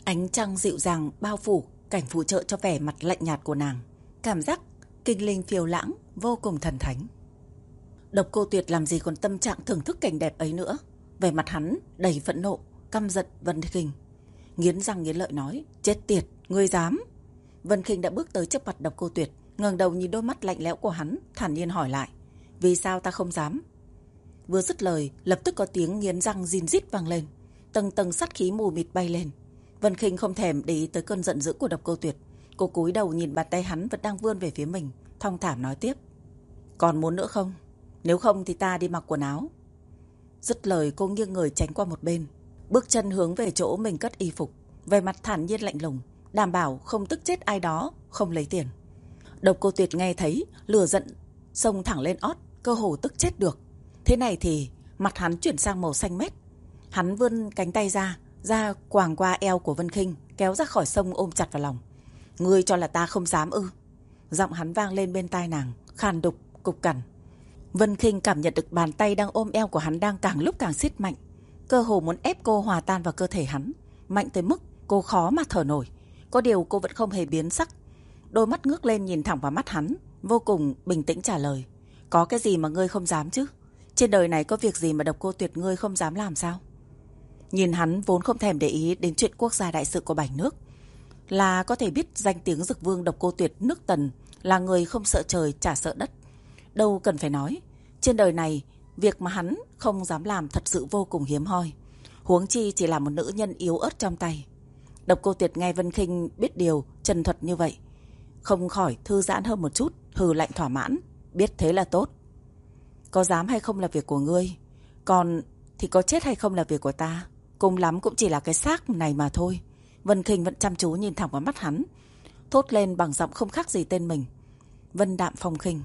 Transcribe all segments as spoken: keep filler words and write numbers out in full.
Ánh trăng dịu dàng bao phủ cảnh phụ trợ cho vẻ mặt lạnh nhạt của nàng. Cảm giác kinh linh phiêu lãng, vô cùng thần thánh. Độc Cô Tuyệt làm gì còn tâm trạng thưởng thức cảnh đẹp ấy nữa. Vẻ mặt hắn đầy phẫn nộ, căm giận Vân Khinh. Nghiến răng nghiến lợi nói, chết tiệt, ngươi dám. Vân Khinh đã bước tới trước mặt Độc Cô Tuyệt, ngẩng đầu nhìn đôi mắt lạnh lẽo của hắn, thản nhiên hỏi lại, vì sao ta không dám? Vừa dứt lời, lập tức có tiếng nghiến răng rin rít vang lên, tầng tầng sát khí mù mịt bay lên. Vân Khinh không thèm để ý tới cơn giận dữ của Độc Cô Tuyệt, cô cúi đầu nhìn bàn tay hắn vẫn đang vươn về phía mình, thong thả nói tiếp, còn muốn nữa không? Nếu không thì ta đi mặc quần áo. Dứt lời cô nghiêng người tránh qua một bên, bước chân hướng về chỗ mình cất y phục, về mặt thản nhiên lạnh lùng, đảm bảo không tức chết ai đó, không lấy tiền. Độc Cô Tuyệt nghe thấy, lửa giận xông thẳng lên ót, cơ hồ tức chết được. Thế này thì mặt hắn chuyển sang màu xanh mét. Hắn vươn cánh tay ra, ra quàng qua eo của Vân Khinh, kéo ra khỏi sông ôm chặt vào lòng. Ngươi cho là ta không dám ư? Giọng hắn vang lên bên tai nàng, khàn đục, cục cằn. Vân Khinh cảm nhận được bàn tay đang ôm eo của hắn đang càng lúc càng siết mạnh, cơ hồ muốn ép cô hòa tan vào cơ thể hắn, mạnh tới mức cô khó mà thở nổi. Có điều cô vẫn không hề biến sắc, đôi mắt ngước lên nhìn thẳng vào mắt hắn, vô cùng bình tĩnh trả lời, có cái gì mà ngươi không dám chứ? Trên đời này có việc gì mà Độc Cô Tuyệt ngươi không dám làm sao? Nhìn hắn vốn không thèm để ý đến chuyện quốc gia đại sự của bảy nước, là có thể biết danh tiếng Dực Vương Độc Cô Tuyệt nước Tần là người không sợ trời chả sợ đất. Đâu cần phải nói, trên đời này việc mà hắn không dám làm thật sự vô cùng hiếm hoi, huống chi chỉ là một nữ nhân yếu ớt trong tay. Độc Cô Tuyệt nghe Vân Khinh biết điều chân thuật như vậy, không khỏi thư giãn hơn một chút, hừ lạnh thỏa mãn, biết thế là tốt. Có dám hay không là việc của ngươi, còn thì có chết hay không là việc của ta, cùng lắm cũng chỉ là cái xác này mà thôi. Vân Khinh vẫn chăm chú nhìn thẳng vào mắt hắn, thốt lên bằng giọng không khác gì tên mình, Vân Đạm Phong Khinh.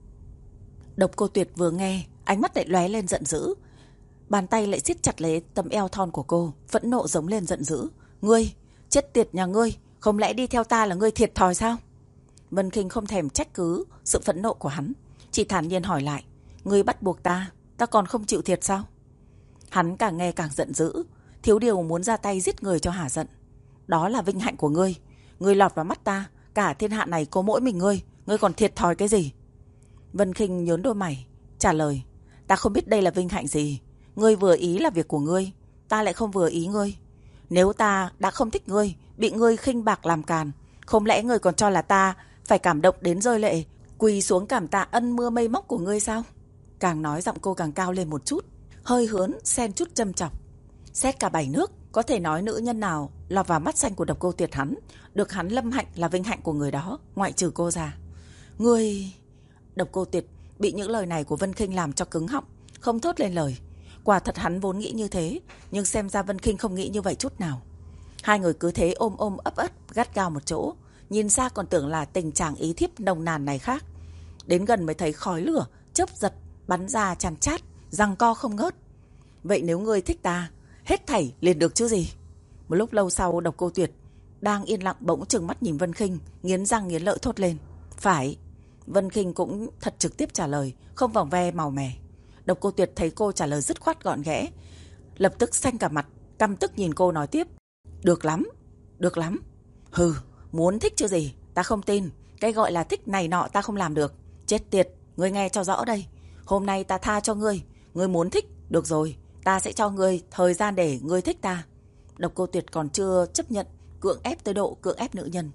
Độc Cô Tuyệt vừa nghe, ánh mắt lại lóe lên giận dữ, bàn tay lại siết chặt lấy tấm eo thon của cô, phẫn nộ giống lên giận dữ, ngươi, chết tiệt nhà ngươi, không lẽ đi theo ta là ngươi thiệt thòi sao? Vân Khinh không thèm trách cứ sự phẫn nộ của hắn, chỉ thản nhiên hỏi lại, ngươi bắt buộc ta, ta còn không chịu thiệt sao? Hắn càng nghe càng giận dữ, thiếu điều muốn ra tay giết người cho hả giận. Đó là vinh hạnh của ngươi, ngươi lọt vào mắt ta, cả thiên hạ này có mỗi mình ngươi, ngươi còn thiệt thòi cái gì? Vân Khinh nhớn đôi mày, trả lời, ta không biết đây là vinh hạnh gì, ngươi vừa ý là việc của ngươi, ta lại không vừa ý ngươi. Nếu ta đã không thích ngươi, bị ngươi khinh bạc làm càn, không lẽ ngươi còn cho là ta phải cảm động đến rơi lệ, quỳ xuống cảm tạ ân mưa mây móc của ngươi sao? Càng nói giọng cô càng cao lên một chút, hơi hớn xen chút châm chọc. Xét cả bảy nước, có thể nói nữ nhân nào lọt vào mắt xanh của Độc Cô Tuyệt hắn, được hắn lâm hạnh là vinh hạnh của người đó, ngoại trừ cô ra. Ngươi... Độc Cô Tuyệt bị những lời này của Vân Khinh làm cho cứng họng, không thốt lên lời. Quả thật hắn vốn nghĩ như thế, nhưng xem ra Vân Khinh không nghĩ như vậy chút nào. Hai người cứ thế ôm ôm ấp ấp gắt gao một chỗ, nhìn xa còn tưởng là tình trạng ý thiếp nồng nàn này khác. Đến gần mới thấy khói lửa chớp giật bắn ra tràn chát, giằng co không ngớt. Vậy nếu ngươi thích ta, hết thảy liền được chứ gì? Một lúc lâu sau, Độc Cô Tuyệt đang yên lặng bỗng trừng mắt nhìn Vân Khinh, nghiến răng nghiến lợi thốt lên, phải. Vân Khinh cũng thật trực tiếp trả lời, không vòng ve màu mè. Độc Cô Tuyệt thấy cô trả lời dứt khoát gọn ghẽ, lập tức xanh cả mặt, căm tức nhìn cô nói tiếp, được lắm, được lắm. Hừ, muốn thích chứ gì, ta không tin, cái gọi là thích này nọ ta không làm được. Chết tiệt, ngươi nghe cho rõ đây, hôm nay ta tha cho ngươi, ngươi muốn thích, được rồi, ta sẽ cho ngươi thời gian để ngươi thích ta. Độc Cô Tuyệt còn chưa chấp nhận, cưỡng ép tới độ cưỡng ép nữ nhân.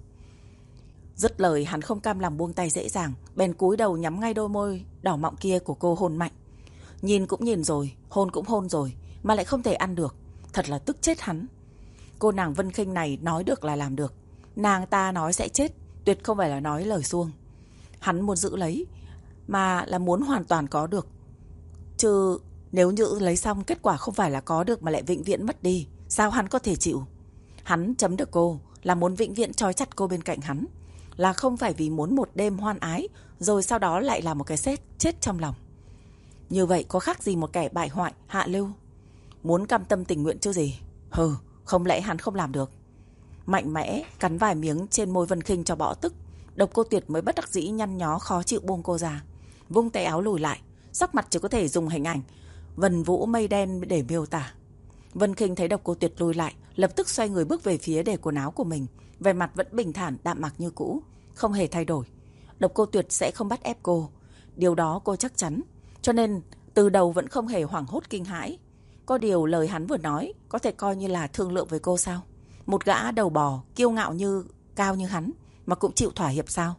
Dứt lời hắn không cam lòng buông tay dễ dàng, bèn cúi đầu nhắm ngay đôi môi đỏ mọng kia của cô hôn mạnh. Nhìn cũng nhìn rồi, hôn cũng hôn rồi, mà lại không thể ăn được, thật là tức chết hắn. Cô nàng Vân Khinh này nói được là làm được, nàng ta nói sẽ chết, tuyệt không phải là nói lời suông. Hắn muốn giữ lấy, mà là muốn hoàn toàn có được. Chứ nếu như lấy xong kết quả không phải là có được mà lại vĩnh viễn mất đi, sao hắn có thể chịu? Hắn chấm được cô là muốn vĩnh viễn trói chặt cô bên cạnh hắn, là không phải vì muốn một đêm hoan ái rồi sau đó lại là một cái chết chết trong lòng. Như vậy có khác gì một kẻ bại hoại hạ lưu? Muốn cam tâm tình nguyện chứ gì? Hừ, không lẽ hắn không làm được? Mạnh mẽ cắn vài miếng trên môi Vân Khinh cho bỏ tức, Độc Cô Tuyệt mới bất đắc dĩ nhăn nhó khó chịu buông cô ra, vung tay áo lùi lại, sắc mặt chỉ có thể dùng hình ảnh vần vũ mây đen để miêu tả. Vân Khinh thấy Độc Cô Tuyệt lùi lại, lập tức xoay người bước về phía để quần áo của mình, vẻ mặt vẫn bình thản đạm mạc như cũ, không hề thay đổi. Độc Cô Tuyệt sẽ không bắt ép cô, điều đó cô chắc chắn, cho nên từ đầu vẫn không hề hoảng hốt kinh hãi. Có điều lời hắn vừa nói có thể coi như là thương lượng với cô sao? Một gã đầu bò kiêu ngạo như cao như hắn mà cũng chịu thỏa hiệp sao?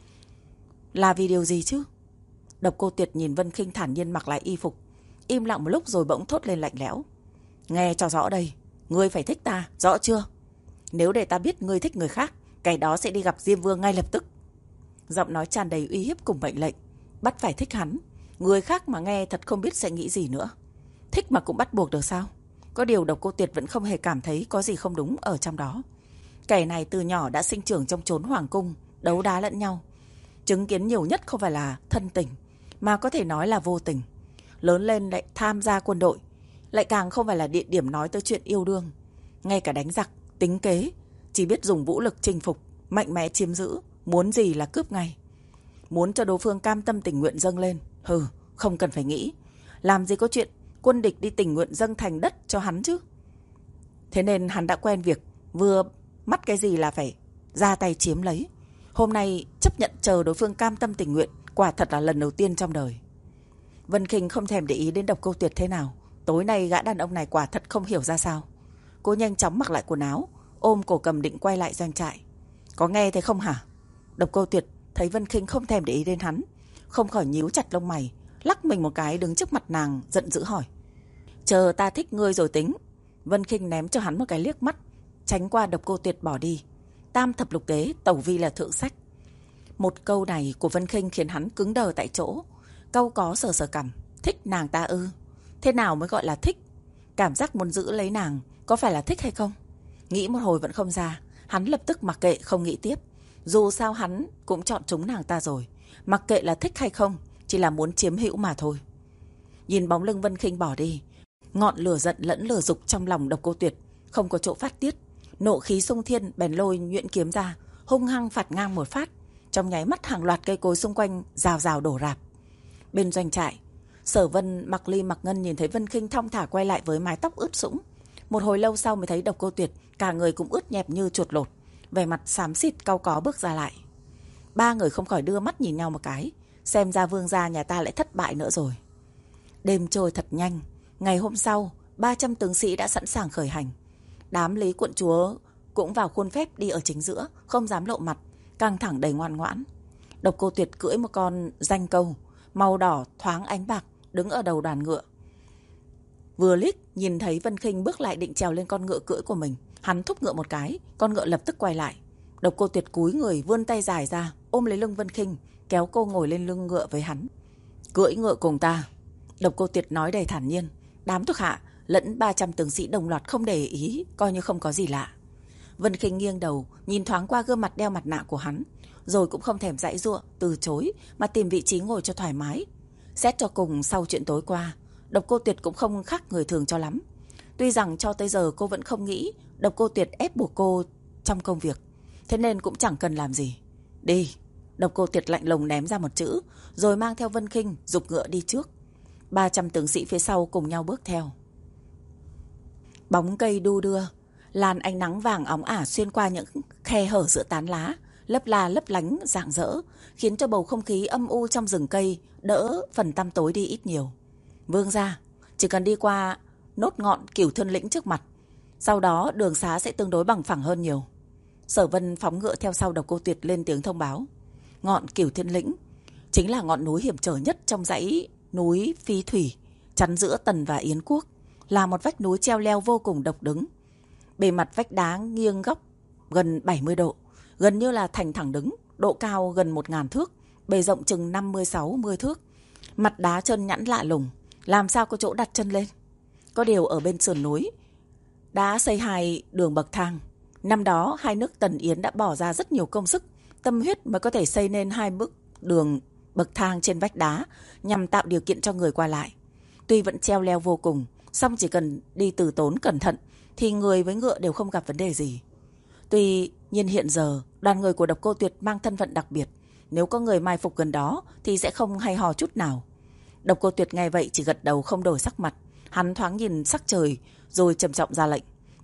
Là vì điều gì chứ? Độc Cô Tuyệt nhìn Vân Khinh thản nhiên mặc lại y phục, im lặng một lúc rồi bỗng thốt lên lạnh lẽo. Nghe cho rõ đây, ngươi phải thích ta, rõ chưa? Nếu để ta biết ngươi thích người khác, kẻ đó sẽ đi gặp Diêm Vương ngay lập tức. Giọng nói tràn đầy uy hiếp cùng mệnh lệnh, bắt phải thích hắn. Người khác mà nghe thật không biết sẽ nghĩ gì nữa. Thích mà cũng bắt buộc được sao? Có điều Độc Cô Tuyệt vẫn không hề cảm thấy có gì không đúng ở trong đó. Kẻ này từ nhỏ đã sinh trưởng trong chốn hoàng cung, đấu đá lẫn nhau. Chứng kiến nhiều nhất không phải là thân tình, mà có thể nói là vô tình. Lớn lên lại tham gia quân đội, lại càng không phải là địa điểm nói tới chuyện yêu đương. Ngay cả đánh giặc, tính kế, chỉ biết dùng vũ lực chinh phục, mạnh mẽ chiếm giữ, muốn gì là cướp ngay. Muốn cho đối phương cam tâm tình nguyện dâng lên, hừ, không cần phải nghĩ. Làm gì có chuyện quân địch đi tình nguyện dâng thành đất cho hắn chứ. Thế nên hắn đã quen việc vừa mắt cái gì là phải ra tay chiếm lấy. Hôm nay chấp nhận chờ đối phương cam tâm tình nguyện, quả thật là lần đầu tiên trong đời. Vân Khinh không thèm để ý đến Độc Cô Tuyệt thế nào. Tối nay gã đàn ông này quả thật không hiểu ra sao. Cô nhanh chóng mặc lại quần áo, ôm cổ cầm định quay lại doanh trại. Có nghe thấy không hả? Độc Cô Tuyệt thấy Vân Khinh không thèm để ý đến hắn, không khỏi nhíu chặt lông mày, lắc mình một cái đứng trước mặt nàng, giận dữ hỏi. Chờ ta thích ngươi rồi tính. Vân Khinh ném cho hắn một cái liếc mắt, tránh qua Độc Cô Tuyệt bỏ đi. Tam thập lục kế, tẩu vi là thượng sách. Một câu này của Vân Khinh khiến hắn cứng đờ tại chỗ, cau có sờ sờ cằm. Thích nàng ta ư? Thế nào mới gọi là thích? Cảm giác muốn giữ lấy nàng có phải là thích hay không? Nghĩ một hồi vẫn không ra, hắn lập tức mặc kệ không nghĩ tiếp. Dù sao hắn cũng chọn chúng nàng ta rồi, mặc kệ là thích hay không, chỉ là muốn chiếm hữu mà thôi. Nhìn bóng lưng Vân Khinh bỏ đi, ngọn lửa giận lẫn lửa dục trong lòng Độc Cô Tuyệt không có chỗ phát tiết. Nộ khí xung thiên, bèn lôi nhuyễn kiếm ra, hung hăng phạt ngang một phát. Trong nháy mắt hàng loạt cây cối xung quanh rào rào đổ rạp. Bên doanh trại, Sở Vân, Mặc Ly, Mặc Ngân nhìn thấy Vân Khinh thong thả quay lại với mái tóc ướt sũng. Một hồi lâu sau mới thấy Độc Cô Tuyệt, cả người cũng ướt nhẹp như chuột lột, vẻ mặt xám xịt cau có bước ra lại. Ba người không khỏi đưa mắt nhìn nhau một cái, xem ra vương gia nhà ta lại thất bại nữa rồi. Đêm trôi thật nhanh. Ngày hôm sau, ba trăm tướng sĩ đã sẵn sàng khởi hành. Đám Lý quận chúa cũng vào khuôn phép đi ở chính giữa, không dám lộ mặt, căng thẳng đầy ngoan ngoãn. Độc Cô Tuyệt cưỡi một con danh câu màu đỏ thoáng ánh bạc, đứng ở đầu đoàn ngựa. Vừa liếc nhìn thấy Vân Khinh bước lại định trèo lên con ngựa cưỡi của mình, hắn thúc ngựa một cái, con ngựa lập tức quay lại. Độc Cô Tuyệt cúi người vươn tay dài ra, ôm lấy lưng Vân Khinh, kéo cô ngồi lên lưng ngựa với hắn. Cưỡi ngựa cùng ta. Độc Cô Tuyệt nói đầy thản nhiên. Đám thuộc hạ lẫn ba trăm tướng sĩ đồng loạt không để ý, coi như không có gì lạ. Vân Khinh nghiêng đầu nhìn thoáng qua gương mặt đeo mặt nạ của hắn, rồi cũng không thèm giãy giụa từ chối mà tìm vị trí ngồi cho thoải mái. Xét cho cùng sau chuyện tối qua, Độc Cô Tuyệt cũng không khác người thường cho lắm. Tuy rằng cho tới giờ cô vẫn không nghĩ Độc Cô Tuyệt ép buộc cô trong công việc, thế nên cũng chẳng cần làm gì. Đi. Độc Cô Tuyệt lạnh lùng ném ra một chữ, rồi mang theo Vân Khinh giục ngựa đi trước. ba trăm tướng sĩ phía sau cùng nhau bước theo. Bóng cây đu đưa, làn ánh nắng vàng óng ả xuyên qua những khe hở giữa tán lá, lấp la lấp lánh rạng rỡ, khiến cho bầu không khí âm u trong rừng cây đỡ phần tăm tối đi ít nhiều. Vương gia, chỉ cần đi qua nốt ngọn Cửu Thiên Lĩnh trước mặt, sau đó đường xá sẽ tương đối bằng phẳng hơn nhiều. Sở Vân phóng ngựa theo sau Độc Cô Tuyệt lên tiếng thông báo. Ngọn Cửu Thiên Lĩnh chính là ngọn núi hiểm trở nhất trong dãy núi Phi Thủy, chắn giữa Tần và Yến quốc, là một vách núi treo leo vô cùng độc đứng. Bề mặt vách đá nghiêng góc gần bảy mươi độ, gần như là thành thẳng đứng, độ cao gần một nghìn thước, bề rộng chừng năm mươi sáu mươi thước. Mặt đá trơn nhẵn lạ lùng, làm sao có chỗ đặt chân lên. Có điều ở bên sườn núi đã xây hai đường bậc thang. Năm đó hai nước Tần Yến đã bỏ ra rất nhiều công sức, tâm huyết mới có thể xây nên hai bức đường bậc thang trên vách đá nhằm tạo điều kiện cho người qua lại. Tuy vẫn treo leo vô cùng, song chỉ cần đi từ tốn cẩn thận thì người với ngựa đều không gặp vấn đề gì. Tuy nhiên hiện giờ đoàn người của Độc Cô Tuyệt mang thân phận đặc biệt, nếu có người mai phục gần đó thì sẽ không hay ho chút nào. Độc Cô Tuyệt nghe vậy chỉ gật đầu không đổi sắc mặt. Hắn thoáng nhìn sắc trời rồi trầm trọng ra lệnh.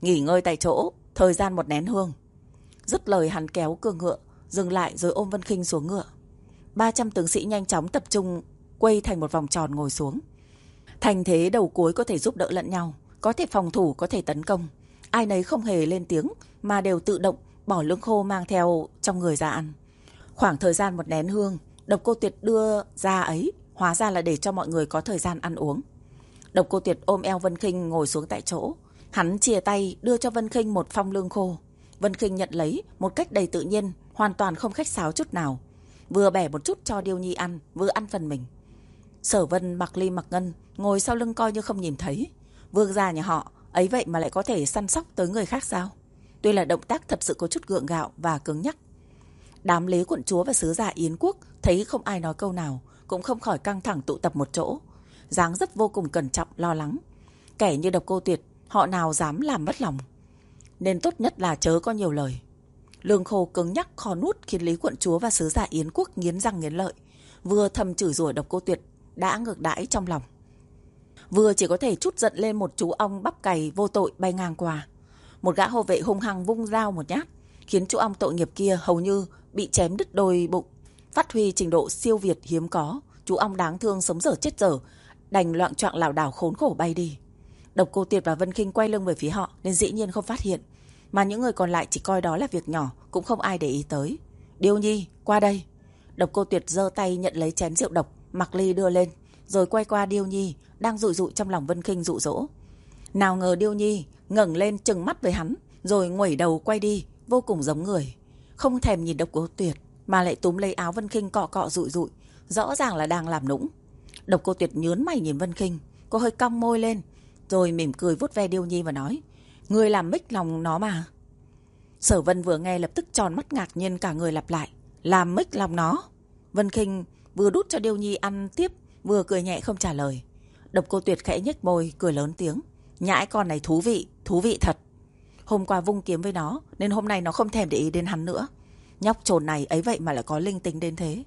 nghỉ ngơi tại chỗ, thời gian một nén hương. Dứt lời hắn kéo cương ngựa, dừng lại rồi ôm Vân Khinh xuống ngựa. ba trăm tướng sĩ nhanh chóng tập trung, quay thành một vòng tròn ngồi xuống. Thành thế đầu cuối có thể giúp đỡ lẫn nhau, có thể phòng thủ, có thể tấn công. Ai nấy không hề lên tiếng mà đều tự động bỏ lương khô mang theo trong người ra ăn. Khoảng thời gian một nén hương, Độc Cô Tuyệt đưa ra ấy hóa ra là để cho mọi người có thời gian ăn uống. Độc Cô Tuyệt ôm eo Vân Khinh ngồi xuống tại chỗ. Hắn chìa tay đưa cho Vân Khinh một phong lương khô. Vân Khinh nhận lấy một cách đầy tự nhiên, hoàn toàn không khách sáo chút nào. Vừa bẻ một chút cho Điêu Nhi ăn, vừa ăn phần mình. Sở Vân, Mặc Ly, Mặc Ngân ngồi sau lưng coi như không nhìn thấy. Vương gia nhà họ ấy vậy mà lại có thể săn sóc tới người khác sao? Tuy là động tác thật sự có chút gượng gạo và cứng nhắc. Đám Lý quận chúa và sứ giả Yến quốc thấy không ai nói câu nào, cũng không khỏi căng thẳng tụ tập một chỗ, dáng dấp vô cùng cẩn trọng lo lắng. Kẻ như Độc Cô Tuyệt, họ nào dám làm mất lòng, nên tốt nhất là chớ có nhiều lời. Lương khô cứng nhắc khó nuốt khiến Lý quận chúa và sứ giả Yến quốc nghiến răng nghiến lợi, vừa thầm chửi rủa Độc Cô Tuyệt đã ngược đãi trong lòng, vừa chỉ có thể trút giận lên một chú ong bắp cày vô tội bay ngang qua. Một gã hộ vệ hung hăng vung dao một nhát, khiến chú ong tội nghiệp kia hầu như bị chém đứt đôi bụng. Phát huy trình độ siêu việt hiếm có, chú ong đáng thương sống dở chết dở, đành loạng choạng lảo đảo khốn khổ bay đi. Độc Cô Tuyệt và Vân Khinh quay lưng về phía họ nên dĩ nhiên không phát hiện, mà những người còn lại chỉ coi đó là việc nhỏ, cũng không ai để ý tới. Điêu Nhi, qua đây. Độc Cô Tuyệt giơ tay nhận lấy chén rượu độc Mặc Ly đưa lên, rồi quay qua Điêu Nhi đang dụi dụi trong lòng Vân Khinh dụ dỗ. Nào ngờ Điêu Nhi ngẩng lên trừng mắt với hắn, rồi nguẩy đầu quay đi, vô cùng giống người, không thèm nhìn Độc Cô Tuyệt mà lại túm lấy áo Vân Khinh cọ cọ dụi dụi, rõ ràng là đang làm nũng. Độc Cô Tuyệt nhướng mày nhìn Vân Khinh, cô hơi cong môi lên, rồi mỉm cười vuốt ve Điêu Nhi và nói: "Ngươi làm mích lòng nó mà." Sở Vân vừa nghe lập tức tròn mắt ngạc nhiên cả người lặp lại: "Làm mích lòng nó?" Vân Khinh vừa đút cho Điêu Nhi ăn tiếp, vừa cười nhẹ không trả lời. Độc Cô Tuyệt khẽ nhếch môi cười lớn tiếng: "Nhãi con này thú vị, thú vị thật. Hôm qua vung kiếm với nó nên hôm nay nó không thèm để ý đến hắn nữa. Nhóc trồn này ấy vậy mà lại có linh tính đến thế."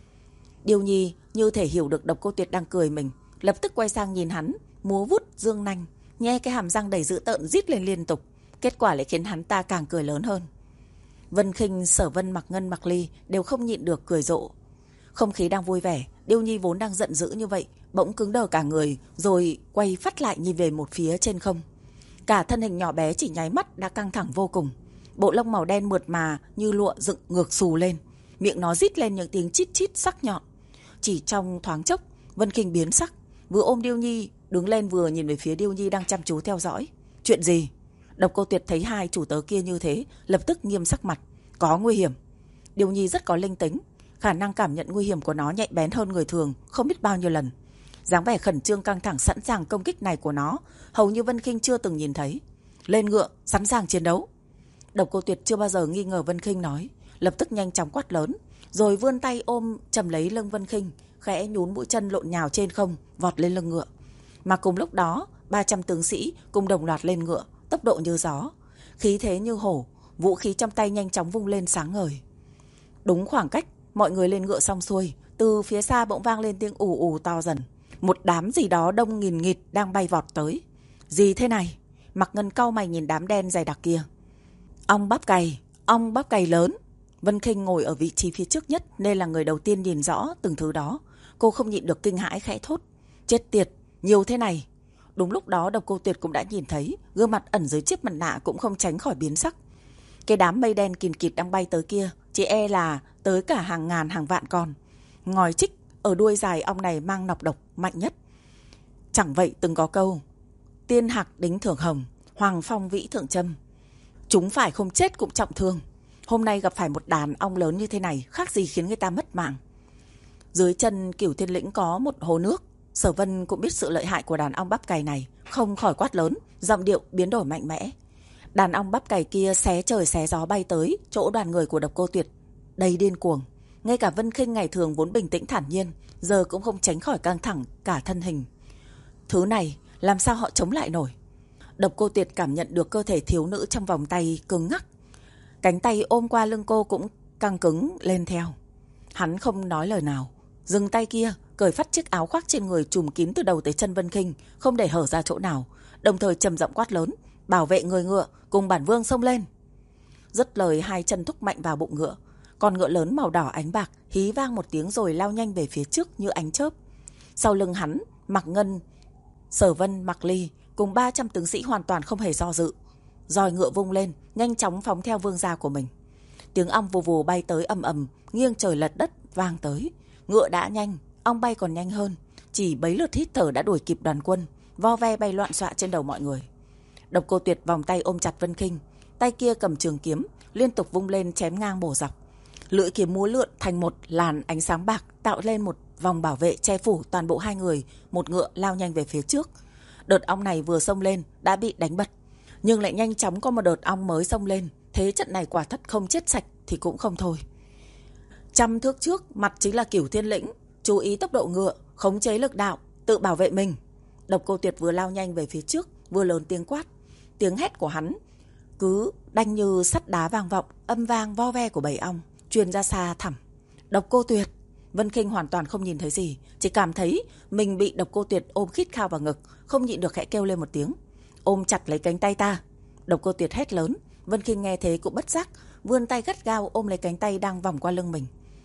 Điêu Nhi như thể hiểu được Độc Cô Tuyệt đang cười mình, lập tức quay sang nhìn hắn, múa vuốt dương nanh, nhe cái hàm răng đầy dữ tợn rít lên liên tục. Kết quả lại khiến hắn ta càng cười lớn hơn. Vân Khinh, Sở Vân, Mặc Ngân, Mặc Ly đều không nhịn được cười rộ. Không khí đang vui vẻ, Điêu Nhi vốn đang giận dữ như vậy bỗng cứng đờ cả người, rồi quay phắt lại nhìn về một phía trên không. Cả thân hình nhỏ bé chỉ nháy mắt đã căng thẳng vô cùng. Bộ lông màu đen mượt mà như lụa dựng ngược xù lên, miệng nó rít lên những tiếng chít chít sắc nhọn. Chỉ trong thoáng chốc, Vân Khinh biến sắc, vừa ôm Điêu Nhi đứng lên vừa nhìn về phía Điêu Nhi đang chăm chú theo dõi. Chuyện gì? Độc Cô Tuyệt thấy hai chủ tớ kia như thế, lập tức nghiêm sắc mặt. Có nguy hiểm. Điêu Nhi rất có linh tính, khả năng cảm nhận nguy hiểm của nó nhạy bén hơn người thường không biết bao nhiêu lần. Dáng vẻ khẩn trương căng thẳng sẵn sàng công kích này của nó hầu như Vân Khinh chưa từng nhìn thấy. Lên ngựa, sẵn sàng chiến đấu. Độc Cô Tuyệt chưa bao giờ nghi ngờ Vân Khinh nói, lập tức nhanh chóng quát lớn, rồi vươn tay ôm chầm lấy lưng Vân Khinh, khẽ nhún mũi chân lộn nhào trên không, vọt lên lưng ngựa. Mà cùng lúc đó, ba trăm tướng sĩ cùng đồng loạt lên ngựa, tốc độ như gió, khí thế như hổ, vũ khí trong tay nhanh chóng vung lên sáng ngời. Đúng khoảng cách, mọi người lên ngựa xong xuôi, từ phía xa bỗng vang lên tiếng ù ù to dần. Một đám gì đó đông nghìn nghịt đang bay vọt tới. Gì thế này? Mặc Ngân cau mày nhìn đám đen dày đặc kia. Ong bắp cày, ong bắp cày lớn. Vân Khinh ngồi ở vị trí phía trước nhất nên là người đầu tiên nhìn rõ từng thứ đó. Cô không nhịn được kinh hãi khẽ thốt: chết tiệt, nhiều thế này. Đúng lúc đó Độc Cô Tuyệt cũng đã nhìn thấy, gương mặt ẩn dưới chiếc mặt nạ cũng không tránh khỏi biến sắc. Cái đám mây đen kìn kịt đang bay tới kia, chỉ e là tới cả hàng ngàn hàng vạn con. Ngòi trích ở đuôi dài ong này mang nọc độc mạnh nhất. Chẳng vậy từng có câu: tiên hạc đính thưởng hồng, hoàng phong vĩ thượng châm. Chúng phải không chết cũng trọng thương. Hôm nay gặp phải một đàn ong lớn như thế này, khác gì khiến người ta mất mạng. Dưới chân Cửu Thiên Lĩnh có một hồ nước. Sở Vân cũng biết sự lợi hại của đàn ong bắp cày này, không khỏi quát lớn, giọng điệu biến đổi mạnh mẽ. Đàn ong bắp cày kia xé trời xé gió bay tới chỗ đoàn người của Độc Cô Tuyệt, đầy điên cuồng. Ngay cả Vân Khinh ngày thường vốn bình tĩnh thản nhiên, giờ cũng không tránh khỏi căng thẳng cả thân hình. Thứ này làm sao họ chống lại nổi? Độc Cô Tuyệt cảm nhận được cơ thể thiếu nữ trong vòng tay cứng ngắc, cánh tay ôm qua lưng cô cũng căng cứng lên theo. Hắn không nói lời nào, dừng tay kia, cởi phát chiếc áo khoác trên người trùm kín từ đầu tới chân Vân Khinh, không để hở ra chỗ nào, đồng thời trầm giọng quát lớn: bảo vệ người ngựa, cùng bản vương xông lên. Dứt lời hai chân thúc mạnh vào bụng ngựa. Con ngựa lớn màu đỏ ánh bạc hí vang một tiếng rồi lao nhanh về phía trước như ánh chớp. Sau lưng hắn, Mạc Ngân, Sở Vân, Mạc Ly cùng ba trăm tướng sĩ hoàn toàn không hề do dự. Roi ngựa vung lên, nhanh chóng phóng theo vương gia của mình. Tiếng ong vù vù bay tới ầm ầm, nghiêng trời lật đất vang tới. Ngựa đã nhanh, ong bay còn nhanh hơn. Chỉ bấy lượt hít thở đã đuổi kịp đoàn quân, vo ve bay loạn xạ trên đầu mọi người. Độc Cô Tuyệt vòng tay ôm chặt Vân Khinh, tay kia cầm trường kiếm, liên tục vung lên chém ngang bổ dọc. Lưỡi kiếm múa lượn thành một làn ánh sáng bạc, tạo lên một vòng bảo vệ che phủ toàn bộ hai người, một ngựa lao nhanh về phía trước. Đợt ong này vừa xông lên đã bị đánh bật, nhưng lại nhanh chóng có một đợt ong mới xông lên. Thế trận này quả thật không chết sạch thì cũng không thôi. Trăm thước trước mặt chính là Cửu Thiên Lĩnh, chú ý tốc độ ngựa, khống chế lực đạo, tự bảo vệ mình. Độc Cô Tuyệt vừa lao nhanh về phía trước, vừa lớn tiếng quát. Tiếng hét của hắn cứ đanh như sắt đá vang vọng, âm vang vo ve của bầy ong truyền ra xa thẳm. Độc Cô Tuyệt! Vân Khinh hoàn toàn không nhìn thấy gì, chỉ cảm thấy mình bị Độc Cô Tuyệt ôm khít khao vào ngực, không nhịn được khẽ kêu lên một tiếng. Ôm chặt lấy cánh tay ta! Độc Cô Tuyệt hét lớn. Vân Khinh nghe thế cũng bất giác vươn tay gắt gao ôm lấy cánh tay đang vòng qua lưng mình.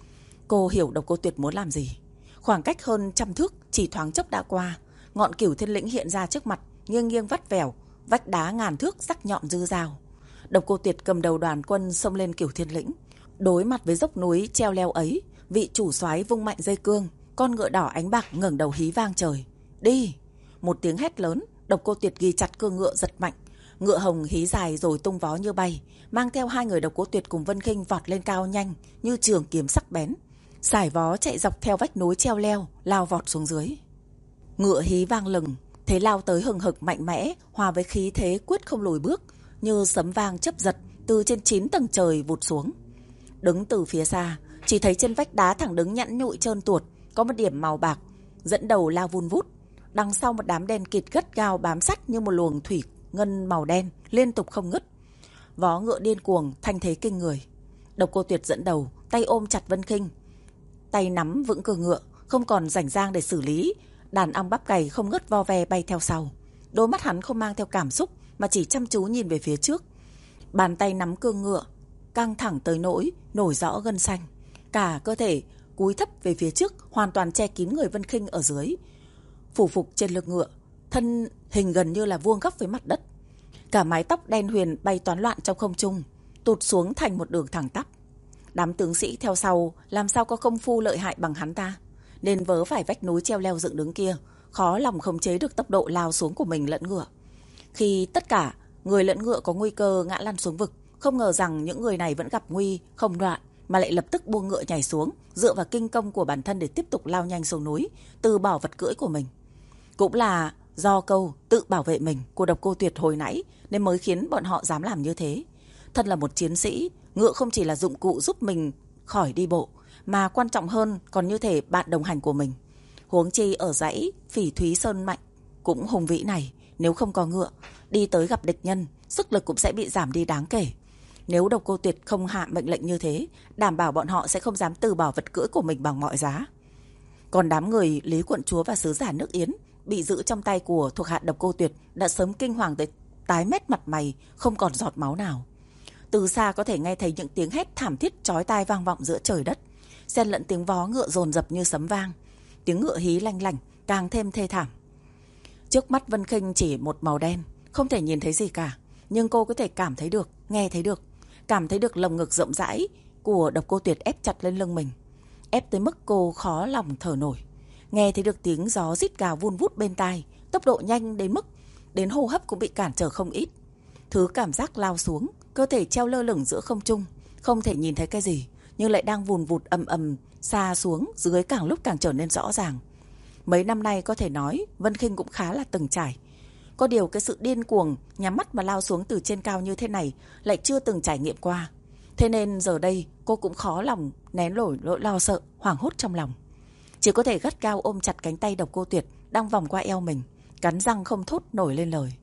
Cô hiểu Độc Cô Tuyệt muốn làm gì. Khoảng cách hơn trăm thước chỉ thoáng chốc đã qua, ngọn Cửu Thiên Lĩnh hiện ra trước mặt, nghiêng nghiêng vắt vẻo, vách đá ngàn thước sắc nhọn dư dao. Độc Cô Tuyệt cầm đầu đoàn quân xông lên Cửu Thiên Lĩnh. Đối mặt với dốc núi treo leo ấy, vị chủ soái vung mạnh dây cương, con ngựa đỏ ánh bạc ngẩng đầu hí vang trời. Đi! Một tiếng hét lớn, Độc Cô Tuyệt ghi chặt cương ngựa giật mạnh. Ngựa hồng hí dài rồi tung vó như bay, mang theo hai người Độc Cô Tuyệt cùng Vân Khinh vọt lên cao nhanh như trường kiếm sắc bén. Sải vó chạy dọc theo vách núi treo leo, lao vọt xuống dưới. Ngựa hí vang lừng, thế lao tới hừng hực mạnh mẽ, hòa với khí thế quyết không lùi bước, như sấm vang chớp giật từ trên chín tầng trời vụt xuống. Đứng từ phía xa, chỉ thấy trên vách đá thẳng đứng nhẵn nhụi trơn tuột có một điểm màu bạc, dẫn đầu lao vun vút. Đằng sau một đám đen kịt gắt gao bám sát như một luồng thủy ngân màu đen liên tục không ngứt. Vó ngựa điên cuồng, thanh thế kinh người. Độc Cô Tuyệt dẫn đầu, tay ôm chặt Vân Khinh, tay nắm vững cương ngựa, không còn rảnh rang để xử lý. Đàn ong bắp cày không ngớt vo ve bay theo sau. Đôi mắt hắn không mang theo cảm xúc mà chỉ chăm chú nhìn về phía trước. Bàn tay nắm cương ngựa căng thẳng tới nỗi nổi rõ gân xanh. Cả cơ thể cúi thấp về phía trước, hoàn toàn che kín người Vân Khinh ở dưới, phủ phục trên lưng ngựa, thân hình gần như là vuông góc với mặt đất. Cả mái tóc đen huyền bay toán loạn trong không trung, tụt xuống thành một đường thẳng tắp. Đám tướng sĩ theo sau làm sao có công phu lợi hại bằng hắn ta, nên vớ phải vách núi treo leo dựng đứng kia, khó lòng khống chế được tốc độ lao xuống của mình lẫn ngựa. Khi tất cả người lẫn ngựa có nguy cơ ngã lăn xuống vực, không ngờ rằng những người này vẫn gặp nguy không đoạn, mà lại lập tức buông ngựa nhảy xuống, dựa vào kinh công của bản thân để tiếp tục lao nhanh xuống núi, từ bỏ vật cưỡi của mình. Cũng là do câu tự bảo vệ mình của Độc Cô Tuyệt hồi nãy nên mới khiến bọn họ dám làm như thế. Thật là một chiến sĩ, ngựa không chỉ là dụng cụ giúp mình khỏi đi bộ, mà quan trọng hơn còn như thể bạn đồng hành của mình. Huống chi ở dãy Phỉ Thúy Sơn Mạnh cũng hùng vĩ này, nếu không có ngựa, đi tới gặp địch nhân, sức lực cũng sẽ bị giảm đi đáng kể. Nếu Độc Cô Tuyệt không hạ mệnh lệnh như thế, đảm bảo bọn họ sẽ không dám từ bỏ vật cưỡi của mình bằng mọi giá. Còn đám người Lý Quận Chúa và sứ giả nước Yến bị giữ trong tay của thuộc hạ Độc Cô Tuyệt đã sớm kinh hoàng tới tái mét mặt mày, không còn giọt máu nào. Từ xa có thể nghe thấy những tiếng hét thảm thiết chói tai vang vọng giữa trời đất, xen lẫn tiếng vó ngựa dồn dập như sấm vang. Tiếng ngựa hí lanh lảnh càng thêm thê thảm. Trước mắt Vân Khinh chỉ một màu đen, không thể nhìn thấy gì cả, nhưng cô có thể cảm thấy được, nghe thấy được, cảm thấy được lồng ngực rộng rãi của Độc Cô Tuyệt ép chặt lên lưng mình, ép tới mức cô khó lòng thở nổi. Nghe thấy được tiếng gió rít gào vun vút bên tai, tốc độ nhanh đến mức đến hô hấp cũng bị cản trở không ít. Thứ cảm giác lao xuống, cơ thể treo lơ lửng giữa không trung, không thể nhìn thấy cái gì, nhưng lại đang vùn vụt ầm ầm xa xuống dưới, càng lúc càng trở nên rõ ràng. Mấy năm nay có thể nói Vân Khinh cũng khá là từng trải. Có điều cái sự điên cuồng nhắm mắt mà lao xuống từ trên cao như thế này lại chưa từng trải nghiệm qua. Thế nên giờ đây cô cũng khó lòng nén nổi nỗi lo sợ, hoảng hốt trong lòng. Chỉ có thể gắt gao ôm chặt cánh tay Độc Cô Tuyệt đang vòng qua eo mình, cắn răng không thốt nổi lên lời.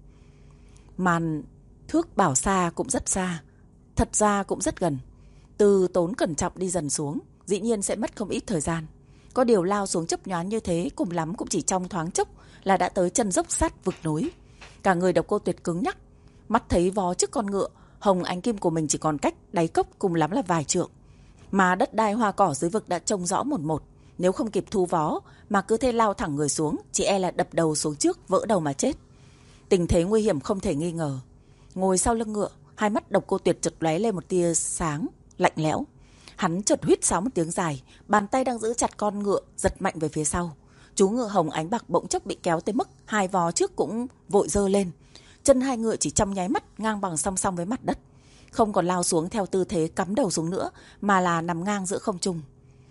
Màn thước bảo xa cũng rất xa, thật ra cũng rất gần. Từ tốn cẩn trọng đi dần xuống, dĩ nhiên sẽ mất không ít thời gian. Có điều lao xuống chớp nhoáng như thế, cùng lắm cũng chỉ trong thoáng chốc là đã tới chân dốc sát vực núi. Cả người Độc Cô Tuyệt cứng nhắc, mắt thấy vó trước con ngựa, hồng ánh kim của mình chỉ còn cách đáy cốc cùng lắm là vài trượng. Mà đất đai hoa cỏ dưới vực đã trông rõ một một. Nếu không kịp thu vó mà cứ thế lao thẳng người xuống, chỉ e là đập đầu xuống trước, vỡ đầu mà chết. Tình thế nguy hiểm không thể nghi ngờ. Ngồi sau lưng ngựa, hai mắt Độc Cô Tuyệt chợt lóe lên một tia sáng lạnh lẽo. Hắn chợt huýt sáo một tiếng dài, bàn tay đang giữ chặt con ngựa giật mạnh về phía sau. Chú ngựa hồng ánh bạc bỗng chốc bị kéo tới mức hai vó trước cũng vội giơ lên. Chân hai ngựa chỉ trong nháy mắt ngang bằng song song với mặt đất, không còn lao xuống theo tư thế cắm đầu xuống nữa, mà là nằm ngang giữa không trung.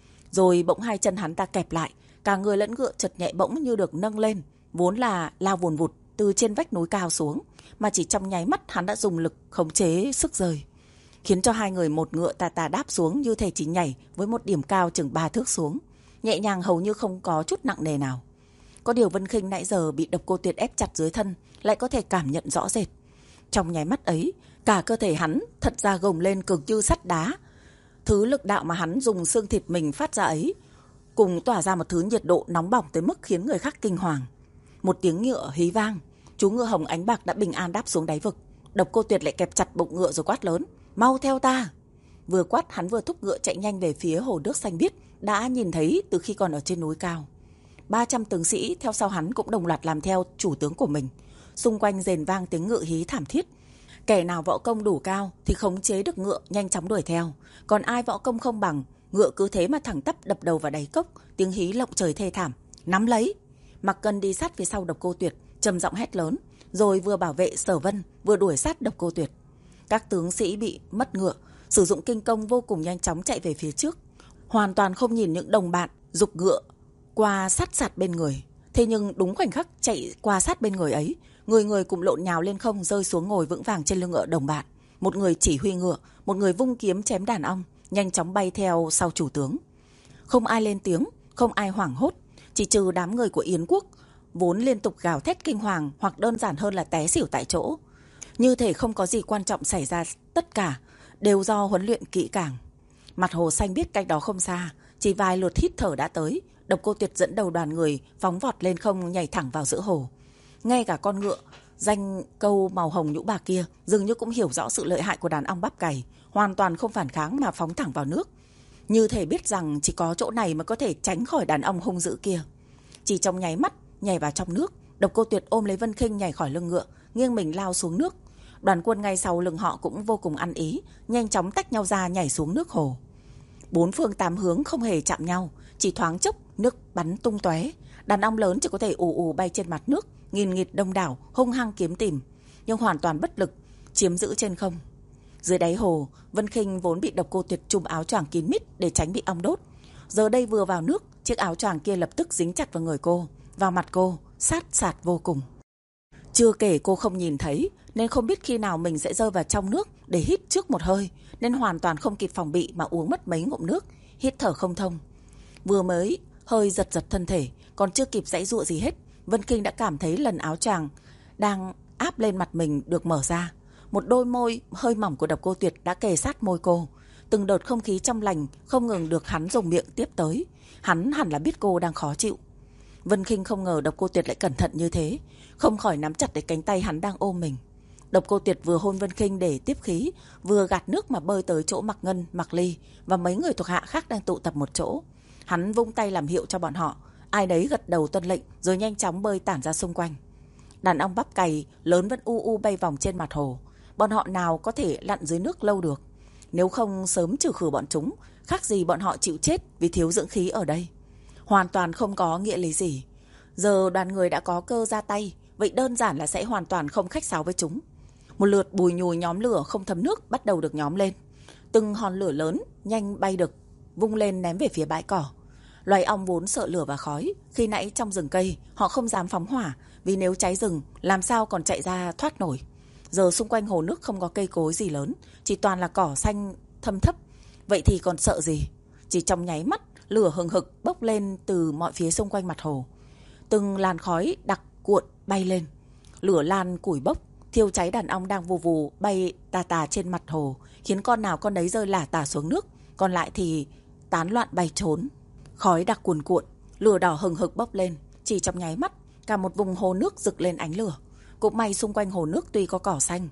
Rồi bỗng hai chân hắn ta kẹp lại, cả người lẫn ngựa chợt nhẹ bỗng như được nâng lên, vốn là lao vùn vụt từ trên vách núi cao xuống, mà chỉ trong nháy mắt hắn đã dùng lực khống chế sức rơi, khiến cho hai người một ngựa tà tà đáp xuống như thể chỉ nhảy với một điểm cao chừng ba thước xuống, nhẹ nhàng hầu như không có chút nặng nề nào. Có điều Vân Khinh nãy giờ bị Độc Cô Tuyệt ép chặt dưới thân lại có thể cảm nhận rõ rệt. Trong nháy mắt ấy, cả cơ thể hắn thật ra gồng lên cực như sắt đá. Thứ lực đạo mà hắn dùng xương thịt mình phát ra ấy cùng tỏa ra một thứ nhiệt độ nóng bỏng tới mức khiến người khác kinh hoàng. Một tiếng ngựa hí vang, chú ngựa hồng ánh bạc đã bình an đáp xuống đáy vực. Độc Cô Tuyệt lại kẹp chặt bụng ngựa rồi quát lớn: "Mau theo ta!" Vừa quát hắn vừa thúc ngựa chạy nhanh về phía hồ nước xanh biếc đã nhìn thấy từ khi còn ở trên núi cao. ba trăm tướng sĩ theo sau hắn cũng đồng loạt làm theo chủ tướng của mình. Xung quanh rền vang tiếng ngựa hí thảm thiết. Kẻ nào võ công đủ cao thì khống chế được ngựa nhanh chóng đuổi theo, còn ai võ công không bằng, ngựa cứ thế mà thẳng tắp đập đầu vào đáy cốc. Tiếng hí lộng trời thê thảm. "Nắm lấy!" Mặc Cân đi sát phía sau Độc Cô Tuyệt, trầm giọng hét lớn, rồi vừa bảo vệ Sở Vân vừa đuổi sát Độc Cô Tuyệt. Các tướng sĩ bị mất ngựa, sử dụng kinh công vô cùng nhanh chóng chạy về phía trước, hoàn toàn không nhìn những đồng bạn giục ngựa qua sát sạt bên người. Thế nhưng đúng khoảnh khắc chạy qua sát bên người ấy, người người cùng lộn nhào lên không, rơi xuống ngồi vững vàng trên lưng ngựa đồng bạn. Một người chỉ huy ngựa, một người vung kiếm chém đàn ong, nhanh chóng bay theo sau chủ tướng. Không ai lên tiếng, không ai hoảng hốt, chỉ trừ đám người của Yến Quốc vốn liên tục gào thét kinh hoàng, hoặc đơn giản hơn là té xỉu tại chỗ. Như thể không có gì quan trọng xảy ra, tất cả đều do huấn luyện kỹ càng. Mặt hồ xanh biếc cách đó không xa, chỉ vài lượt hít thở đã tới. Độc Cô Tuyệt dẫn đầu đoàn người phóng vọt lên không, nhảy thẳng vào giữa hồ. Ngay cả con ngựa danh câu màu hồng nhũ bạc kia dường như cũng hiểu rõ sự lợi hại của đàn ong bắp cày, hoàn toàn không phản kháng mà phóng thẳng vào nước, như thể biết rằng chỉ có chỗ này mới có thể tránh khỏi đàn ong hung dữ kia. Chỉ trong nháy mắt nhảy vào trong nước, Độc Cô Tuyệt ôm lấy Vân Khinh nhảy khỏi lưng ngựa, nghiêng mình lao xuống nước. Đoàn quân ngay sau lưng họ cũng vô cùng ăn ý, nhanh chóng tách nhau ra nhảy xuống nước hồ. Bốn phương tám hướng không hề chạm nhau, chỉ thoáng chốc nước bắn tung tóe. Đàn ong lớn chỉ có thể ù ù bay trên mặt nước, nghìn nghịt đông đảo hung hăng kiếm tìm, nhưng hoàn toàn bất lực chiếm giữ trên không. Dưới đáy hồ, Vân Khinh vốn bị Độc Cô Tuyệt trùm áo choàng kín mít để tránh bị ong đốt, giờ đây vừa vào nước, chiếc áo choàng kia lập tức dính chặt vào người cô, vào mặt cô, sát sạt vô cùng. Chưa kể cô không nhìn thấy, nên không biết khi nào mình sẽ rơi vào trong nước để hít trước một hơi, nên hoàn toàn không kịp phòng bị mà uống mất mấy ngụm nước, hít thở không thông. Vừa mới hơi giật giật thân thể, còn chưa kịp giãy giụa gì hết, Vân Khinh đã cảm thấy lần áo choàng đang áp lên mặt mình được mở ra. Một đôi môi hơi mỏng của Độc Cô Tuyệt đã kề sát môi cô. Từng đợt không khí trong lành không ngừng được hắn dùng miệng tiếp tới. Hắn hẳn là biết cô đang khó chịu. Vân Khinh không ngờ Độc Cô Tuyệt lại cẩn thận như thế, không khỏi nắm chặt lấy cánh tay hắn đang ôm mình. Độc Cô Tuyệt vừa hôn Vân Khinh để tiếp khí, vừa gạt nước mà bơi tới chỗ Mạc Ngân, Mạc Ly và mấy người thuộc hạ khác đang tụ tập một chỗ. Hắn vung tay làm hiệu cho bọn họ, ai đấy gật đầu tuân lệnh, rồi nhanh chóng bơi tản ra xung quanh. Đàn ong bắp cày lớn vẫn u u bay vòng trên mặt hồ. Bọn họ nào có thể lặn dưới nước lâu được, nếu không sớm trừ khử bọn chúng, khác gì bọn họ chịu chết vì thiếu dưỡng khí ở đây. Hoàn toàn không có nghĩa lý gì. Giờ đoàn người đã có cơ ra tay, vậy đơn giản là sẽ hoàn toàn không khách sáo với chúng. Một lượt bùi nhùi nhóm lửa không thấm nước bắt đầu được nhóm lên. Từng hòn lửa lớn nhanh bay được vung lên ném về phía bãi cỏ. Loài ong vốn sợ lửa và khói, khi nãy trong rừng cây họ không dám phóng hỏa, vì nếu cháy rừng làm sao còn chạy ra thoát nổi. Giờ xung quanh hồ nước không có cây cối gì lớn, chỉ toàn là cỏ xanh thâm thấp, vậy thì còn sợ gì. Chỉ trong nháy mắt, lửa hừng hực bốc lên từ mọi phía xung quanh mặt hồ. Từng làn khói đặc cuộn bay lên, lửa lan củi bốc thiêu cháy đàn ong đang vù vù bay tà tà trên mặt hồ, khiến con nào con đấy rơi lả tả xuống nước, còn lại thì tán loạn bay trốn. Khói đặc cuồn cuộn, lửa đỏ hừng hực bốc lên, chỉ trong nháy mắt cả một vùng hồ nước rực lên ánh lửa. Cũng may xung quanh hồ nước tuy có cỏ xanh,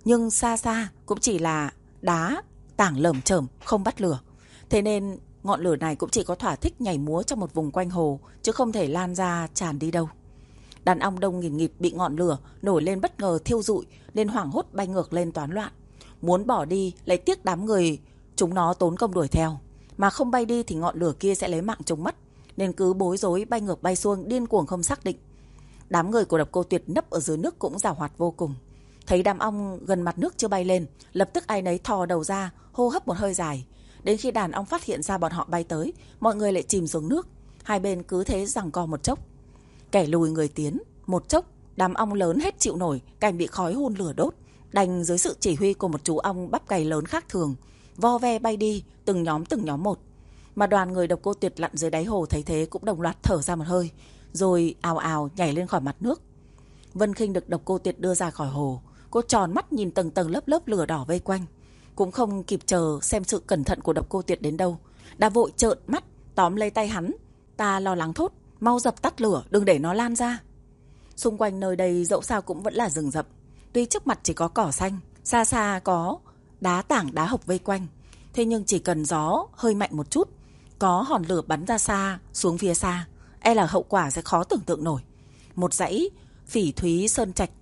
nhưng xa xa cũng chỉ là đá tảng lởm chởm không bắt lửa. Thế nên ngọn lửa này cũng chỉ có thỏa thích nhảy múa trong một vùng quanh hồ, chứ không thể lan ra tràn đi đâu. Đàn ong đông nghìn nghịt bị ngọn lửa nổi lên bất ngờ thiêu rụi nên hoảng hốt bay ngược lên toán loạn. Muốn bỏ đi lấy tiếc đám người chúng nó tốn công đuổi theo, mà không bay đi thì ngọn lửa kia sẽ lấy mạng chúng mất, nên cứ bối rối bay ngược bay xuông điên cuồng không xác định. Đám người của Độc Cô Tuyệt nấp ở dưới nước cũng giàu hoạt vô cùng. Thấy đám ong gần mặt nước chưa bay lên, lập tức ai nấy thò đầu ra hô hấp một hơi dài. Đến khi đàn ong phát hiện ra bọn họ bay tới, mọi người lại chìm xuống nước. Hai bên cứ thế giằng co một chốc, kẻ lùi người tiến. Một chốc đám ong lớn hết chịu nổi, cảnh bị khói hun lửa đốt, đành dưới sự chỉ huy của một chú ong bắp cày lớn khác thường, vo ve bay đi từng nhóm từng nhóm một. Mà đoàn người Độc Cô Tuyệt lặn dưới đáy hồ thấy thế cũng đồng loạt thở ra một hơi, rồi ào ào nhảy lên khỏi mặt nước. Vân Khinh được Độc Cô Tuyệt đưa ra khỏi hồ, cô tròn mắt nhìn tầng tầng lớp lớp lửa đỏ vây quanh, cũng không kịp chờ xem sự cẩn thận của Độc Cô Tuyệt đến đâu, đã vội trợn mắt tóm lấy tay hắn. Ta lo lắng thốt, mau dập tắt lửa, đừng để nó lan ra. Xung quanh nơi đây dẫu sao cũng vẫn là rừng rậm, tuy trước mặt chỉ có cỏ xanh, xa xa có đá tảng đá hộc vây quanh, thế nhưng chỉ cần gió hơi mạnh một chút, có hòn lửa bắn ra xa xuống phía xa, e là hậu quả sẽ khó tưởng tượng nổi. Một dãy phỉ thúy sơn trạch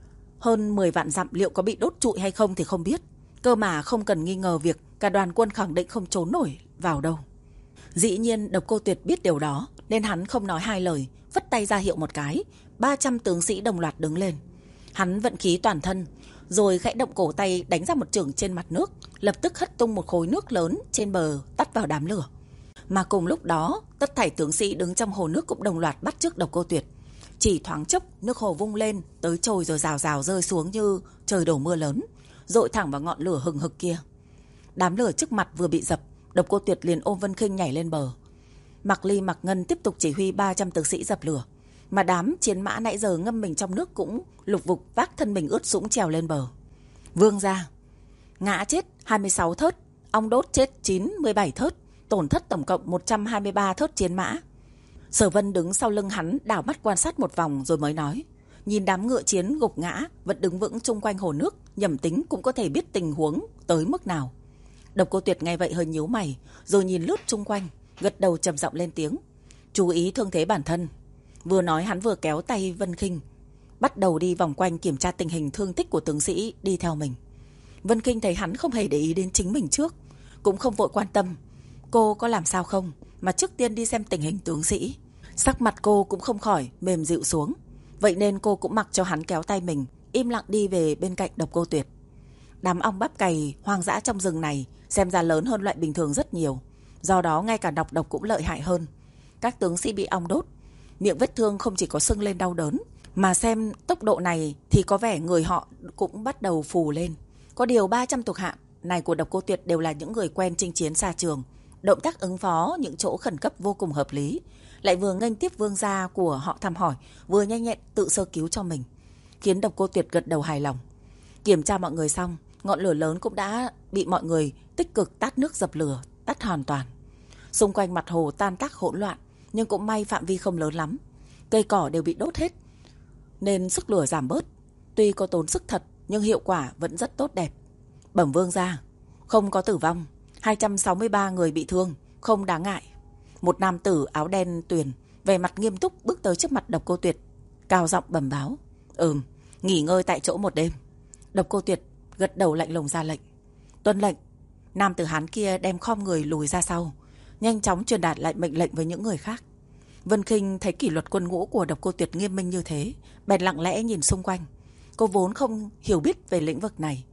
hơn mười vạn dặm liệu có bị đốt trụi hay không thì không biết. Cơ mà không cần nghi ngờ việc cả đoàn quân khẳng định không trốn nổi vào đâu. Dĩ nhiên Độc Cô Tuyệt biết điều đó, nên hắn không nói hai lời, vất tay ra hiệu một cái, ba trăm tướng sĩ đồng loạt đứng lên. Hắn vận khí toàn thân, rồi khẽ động cổ tay đánh ra một chưởng trên mặt nước, lập tức hất tung một khối nước lớn trên bờ tắt vào đám lửa. Mà cùng lúc đó, tất thảy tướng sĩ đứng trong hồ nước cũng đồng loạt bắt chước Độc Cô Tuyệt. Chỉ thoáng chốc, nước hồ vung lên tới trồi rồi rào rào rơi xuống như trời đổ mưa lớn, dội thẳng vào ngọn lửa hừng hực kia. Đám lửa trước mặt vừa bị dập, Độc Cô Tuyệt liền ôm Vân Khinh nhảy lên bờ. Mạc Ly, Mạc Ngân tiếp tục chỉ huy ba trăm tướng sĩ dập lửa, mà đám chiến mã nãy giờ ngâm mình trong nước cũng lục vục vác thân mình ướt sũng trèo lên bờ. Vương gia ngã chết hai mươi sáu thớt, ong đốt chết chín mươi bảy thớt, tổn thất tổng cộng một trăm hai mươi ba thớt chiến mã. Sở Vân đứng sau lưng hắn đảo mắt quan sát một vòng rồi mới nói, nhìn đám ngựa chiến gục ngã vẫn đứng vững chung quanh hồ nước, nhẩm tính cũng có thể biết tình huống tới mức nào. Độc Cô Tuyệt nghe vậy hơi nhíu mày, rồi nhìn lướt chung quanh, gật đầu trầm giọng lên tiếng, chú ý thương thế bản thân. Vừa nói hắn vừa kéo tay Vân Khinh, bắt đầu đi vòng quanh kiểm tra tình hình thương tích của tướng sĩ đi theo mình. Vân Khinh thấy hắn không hề để ý đến chính mình trước, cũng không vội quan tâm cô có làm sao không, mà trước tiên đi xem tình hình tướng sĩ. Sắc mặt cô cũng không khỏi mềm dịu xuống, vậy nên cô cũng mặc cho hắn kéo tay mình, im lặng đi về bên cạnh Độc Cô Tuyệt. Đám ong bắp cày hoang dã trong rừng này xem ra lớn hơn loại bình thường rất nhiều, do đó ngay cả nọc độc cũng lợi hại hơn. Các tướng sĩ bị ong đốt, miệng vết thương không chỉ có sưng lên đau đớn, mà xem tốc độ này thì có vẻ người họ cũng bắt đầu phù lên. Có điều ba trăm thuộc hạ này của Độc Cô Tuyệt đều là những người quen chinh chiến xa trường, động tác ứng phó những chỗ khẩn cấp vô cùng hợp lý, lại vừa nghênh tiếp vương gia của họ thăm hỏi, vừa nhanh nhẹn tự sơ cứu cho mình, khiến Độc Cô Tuyệt gật đầu hài lòng. Kiểm tra mọi người xong, ngọn lửa lớn cũng đã bị mọi người tích cực tát nước dập lửa, tắt hoàn toàn. Xung quanh mặt hồ tan tác hỗn loạn, nhưng cũng may phạm vi không lớn lắm, cây cỏ đều bị đốt hết nên sức lửa giảm bớt. Tuy có tốn sức thật nhưng hiệu quả vẫn rất tốt đẹp. Bẩm vương gia, không có tử vong, hai trăm sáu mươi ba người bị thương, không đáng ngại. Một nam tử áo đen tuyền vẻ mặt nghiêm túc bước tới trước mặt Độc Cô Tuyệt, cao giọng bẩm báo. Ừm, nghỉ ngơi tại chỗ một đêm. Độc Cô Tuyệt gật đầu lạnh lùng ra lệnh. Tuân lệnh. Nam tử hán kia đem khom người lùi ra sau, nhanh chóng truyền đạt lại mệnh lệnh với những người khác. Vân Khinh thấy kỷ luật quân ngũ của Độc Cô Tuyệt nghiêm minh như thế, bèn lặng lẽ nhìn xung quanh. Cô vốn không hiểu biết về lĩnh vực này,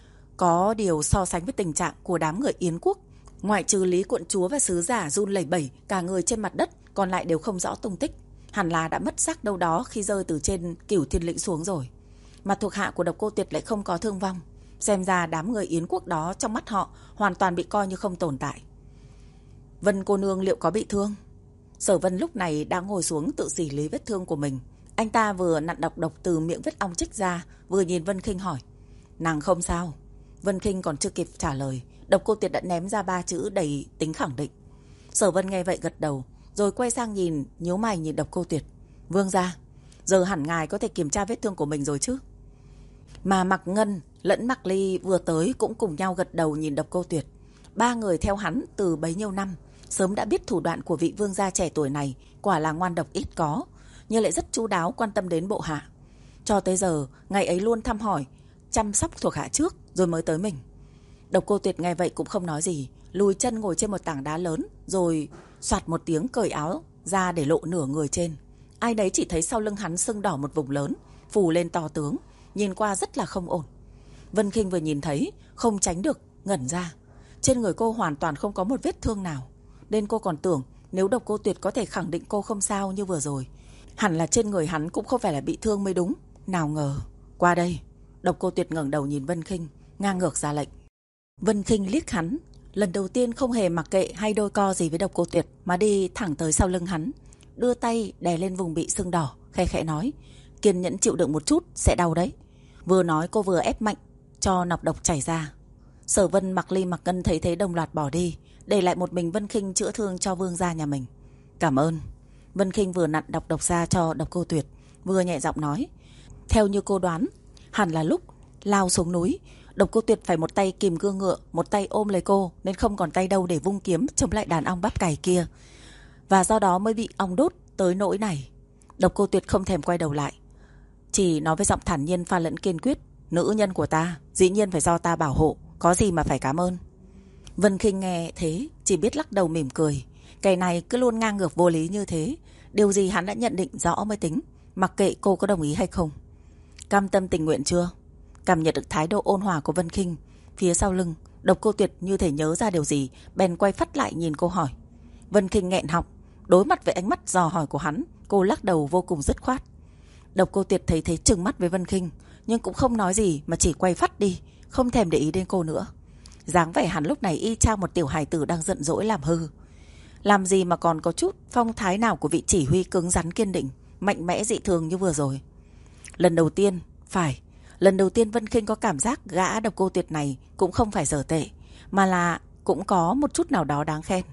có điều so sánh với tình trạng của đám người Yến quốc, ngoại trừ Lý quận chúa và sứ giả run lẩy bẩy cả người trên mặt đất, còn lại đều không rõ tung tích, hẳn là đã mất xác đâu đó khi rơi từ trên Cửu Thiên Lĩnh xuống rồi. Mà thuộc hạ của Độc Cô Tuyệt lại không có thương vong, xem ra đám người Yến quốc đó trong mắt họ hoàn toàn bị coi như không tồn tại. Vân cô nương liệu có bị thương? Sở Vân lúc này đang ngồi xuống tự xử lý vết thương của mình. Anh ta vừa nặn độc độc từ miệng vết ong trích ra, vừa nhìn Vân Khinh hỏi. Nàng không sao? Vân Khinh còn chưa kịp trả lời, Độc Cô Tuyệt đã ném ra ba chữ đầy tính khẳng định. Sở Vân nghe vậy gật đầu, rồi quay sang nhìn, nhíu mày nhìn Độc Cô Tuyệt. Vương gia, giờ hẳn ngài có thể kiểm tra vết thương của mình rồi chứ? Mà Mạc Ngân lẫn Mạc Ly vừa tới cũng cùng nhau gật đầu nhìn Độc Cô Tuyệt. Ba người theo hắn từ bấy nhiêu năm, sớm đã biết thủ đoạn của vị vương gia trẻ tuổi này quả là ngoan độc ít có, nhưng lại rất chu đáo quan tâm đến bộ hạ. Cho tới giờ, ngày ấy luôn thăm hỏi, chăm sóc thuộc hạ trước rồi mới tới mình. Độc Cô Tuyệt nghe vậy cũng không nói gì, lùi chân ngồi trên một tảng đá lớn, rồi soạt một tiếng cởi áo ra để lộ nửa người trên. Ai đấy chỉ thấy sau lưng hắn sưng đỏ một vùng lớn, phủ lên to tướng, nhìn qua rất là không ổn. Vân Khinh vừa nhìn thấy, không tránh được ngẩn ra. Trên người cô hoàn toàn không có một vết thương nào, nên cô còn tưởng nếu Độc Cô Tuyệt có thể khẳng định cô không sao như vừa rồi, hẳn là trên người hắn cũng không phải là bị thương mới đúng. Nào ngờ, qua đây. Độc Cô Tuyệt ngẩng đầu nhìn Vân Khinh, ngang ngược ra lệnh. Vân Khinh liếc hắn, lần đầu tiên không hề mặc kệ hay đôi co gì với Độc Cô Tuyệt, mà đi thẳng tới sau lưng hắn, đưa tay đè lên vùng bị sưng đỏ, khẽ khẽ nói: kiên nhẫn chịu đựng một chút, sẽ đau đấy. Vừa nói cô vừa ép mạnh cho nọc độc chảy ra. Sở Vân, Mạc Ly, Mạc Ngân thấy thế đồng loạt bỏ đi, để lại một mình Vân Khinh chữa thương cho vương gia nhà mình. Cảm ơn. Vân Khinh vừa nặn độc độc ra cho Độc Cô Tuyệt, vừa nhẹ giọng nói: theo như cô đoán, hẳn là lúc lao xuống núi, Độc Cô Tuyệt phải một tay kìm gương ngựa, một tay ôm lấy cô, nên không còn tay đâu để vung kiếm chống lại đàn ong bắp cày kia, và do đó mới bị ong đốt tới nỗi này. Độc Cô Tuyệt không thèm quay đầu lại, chỉ nói với giọng thản nhiên pha lẫn kiên quyết: nữ nhân của ta dĩ nhiên phải do ta bảo hộ, có gì mà phải cảm ơn. Vân Khinh nghe thế chỉ biết lắc đầu mỉm cười. Cái này cứ luôn ngang ngược vô lý như thế, điều gì hắn đã nhận định rõ mới tính, mặc kệ cô có đồng ý hay không. Cam tâm tình nguyện chưa? Cảm nhận được thái độ ôn hòa của Vân Khinh, phía sau lưng Độc Cô Tuyệt như thể nhớ ra điều gì, bèn quay phắt lại nhìn cô hỏi. Vân Khinh nghẹn họng, đối mặt với ánh mắt dò hỏi của hắn, cô lắc đầu vô cùng dứt khoát. Độc Cô Tuyệt thấy thế trừng mắt với Vân Khinh, nhưng cũng không nói gì mà chỉ quay phắt đi, không thèm để ý đến cô nữa. Dáng vẻ hắn lúc này y chang một tiểu hài tử đang giận dỗi làm hư. Làm gì mà còn có chút phong thái nào của vị chỉ huy cứng rắn kiên định, mạnh mẽ dị thường như vừa rồi. Lần đầu tiên, phải, lần đầu tiên Vân Khinh có cảm giác gã Độc Cô Tuyệt này cũng không phải dở tệ, mà là cũng có một chút nào đó đáng khen.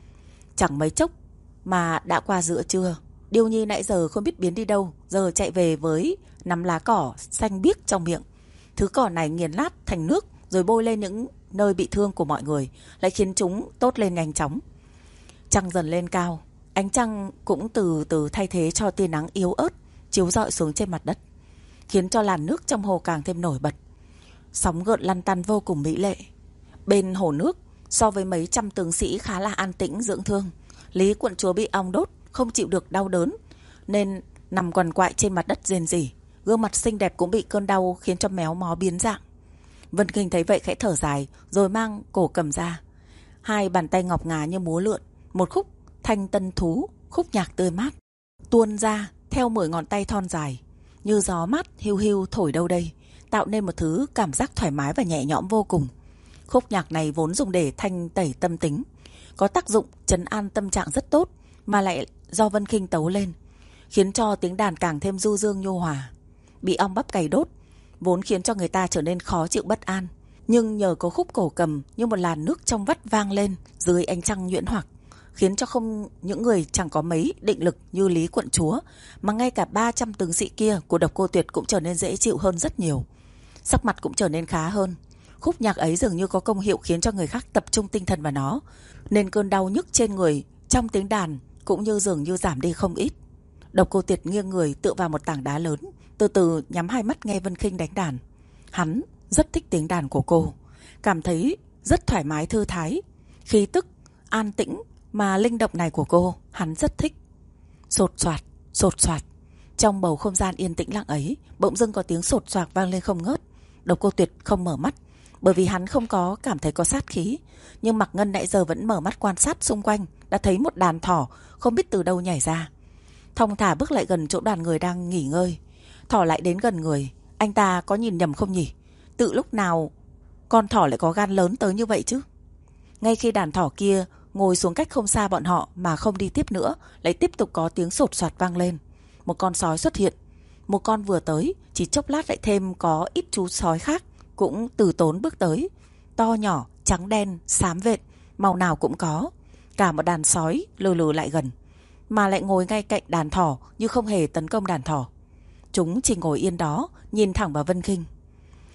Chẳng mấy chốc mà đã qua giữa trưa, Điêu Nhi nãy giờ không biết biến đi đâu, giờ chạy về với nắm lá cỏ xanh biếc trong miệng. Thứ cỏ này nghiền lát thành nước rồi bôi lên những nơi bị thương của mọi người, lại khiến chúng tốt lên nhanh chóng. Trăng dần lên cao, ánh trăng cũng từ từ thay thế cho tia nắng yếu ớt chiếu rọi xuống trên mặt đất, khiến cho làn nước trong hồ càng thêm nổi bật. Sóng gợn lăn tăn vô cùng mỹ lệ. Bên hồ nước, so với mấy trăm tướng sĩ khá là an tĩnh dưỡng thương, Lý quận chúa bị ong đốt, không chịu được đau đớn nên nằm quằn quại trên mặt đất rên rỉ, gương mặt xinh đẹp cũng bị cơn đau khiến cho méo mó biến dạng. Vân Khinh thấy vậy khẽ thở dài, rồi mang cổ cầm ra, hai bàn tay ngọc ngà như múa lượn, một khúc thanh tân thú, khúc nhạc tươi mát tuôn ra theo mười ngón tay thon dài, như gió mát hiu hiu thổi đâu đây, tạo nên một thứ cảm giác thoải mái và nhẹ nhõm vô cùng. Khúc nhạc này vốn dùng để thanh tẩy tâm tính, có tác dụng trấn an tâm trạng rất tốt, mà lại do Vân Khinh tấu lên, khiến cho tiếng đàn càng thêm du dương nhu hòa. Bị ong bắp cày đốt vốn khiến cho người ta trở nên khó chịu bất an, nhưng nhờ có khúc cổ cầm như một làn nước trong vắt vang lên dưới ánh trăng nhuyễn hoặc, khiến cho không những người chẳng có mấy định lực như Lý quận chúa, mà ngay cả ba trăm tướng sĩ kia của Độc Cô Tuyệt cũng trở nên dễ chịu hơn rất nhiều, sắc mặt cũng trở nên khá hơn. Khúc nhạc ấy dường như có công hiệu khiến cho người khác tập trung tinh thần vào nó, nên cơn đau nhức trên người trong tiếng đàn cũng như dường như giảm đi không ít. Độc Cô Tuyệt nghiêng người tựa vào một tảng đá lớn, từ từ nhắm hai mắt nghe Vân Khinh đánh đàn. Hắn rất thích tiếng đàn của cô, cảm thấy rất thoải mái thư thái, khí tức an tĩnh mà linh động này của cô hắn rất thích. Sột soạt, sột soạt, trong bầu không gian yên tĩnh lặng ấy, bỗng dưng có tiếng sột soạt vang lên không ngớt. Độc Cô Tuyệt không mở mắt, bởi vì hắn không có cảm thấy có sát khí, nhưng Mạc Ngân nãy giờ vẫn mở mắt quan sát xung quanh, đã thấy một đàn thỏ không biết từ đâu nhảy ra, thong thả bước lại gần chỗ đoàn người đang nghỉ ngơi. Thỏ lại đến gần người, anh ta có nhìn nhầm không nhỉ? Tự lúc nào con thỏ lại có gan lớn tới như vậy chứ? Ngay khi đàn thỏ kia ngồi xuống cách không xa bọn họ mà không đi tiếp nữa, lại tiếp tục có tiếng sột soạt vang lên. Một con sói xuất hiện. Một con vừa tới, chỉ chốc lát lại thêm có ít chú sói khác cũng từ tốn bước tới, to nhỏ, trắng đen, xám vệt, màu nào cũng có. Cả một đàn sói lừ lừ lại gần, mà lại ngồi ngay cạnh đàn thỏ như không hề tấn công đàn thỏ. Chúng chỉ ngồi yên đó, nhìn thẳng vào Vân Khinh.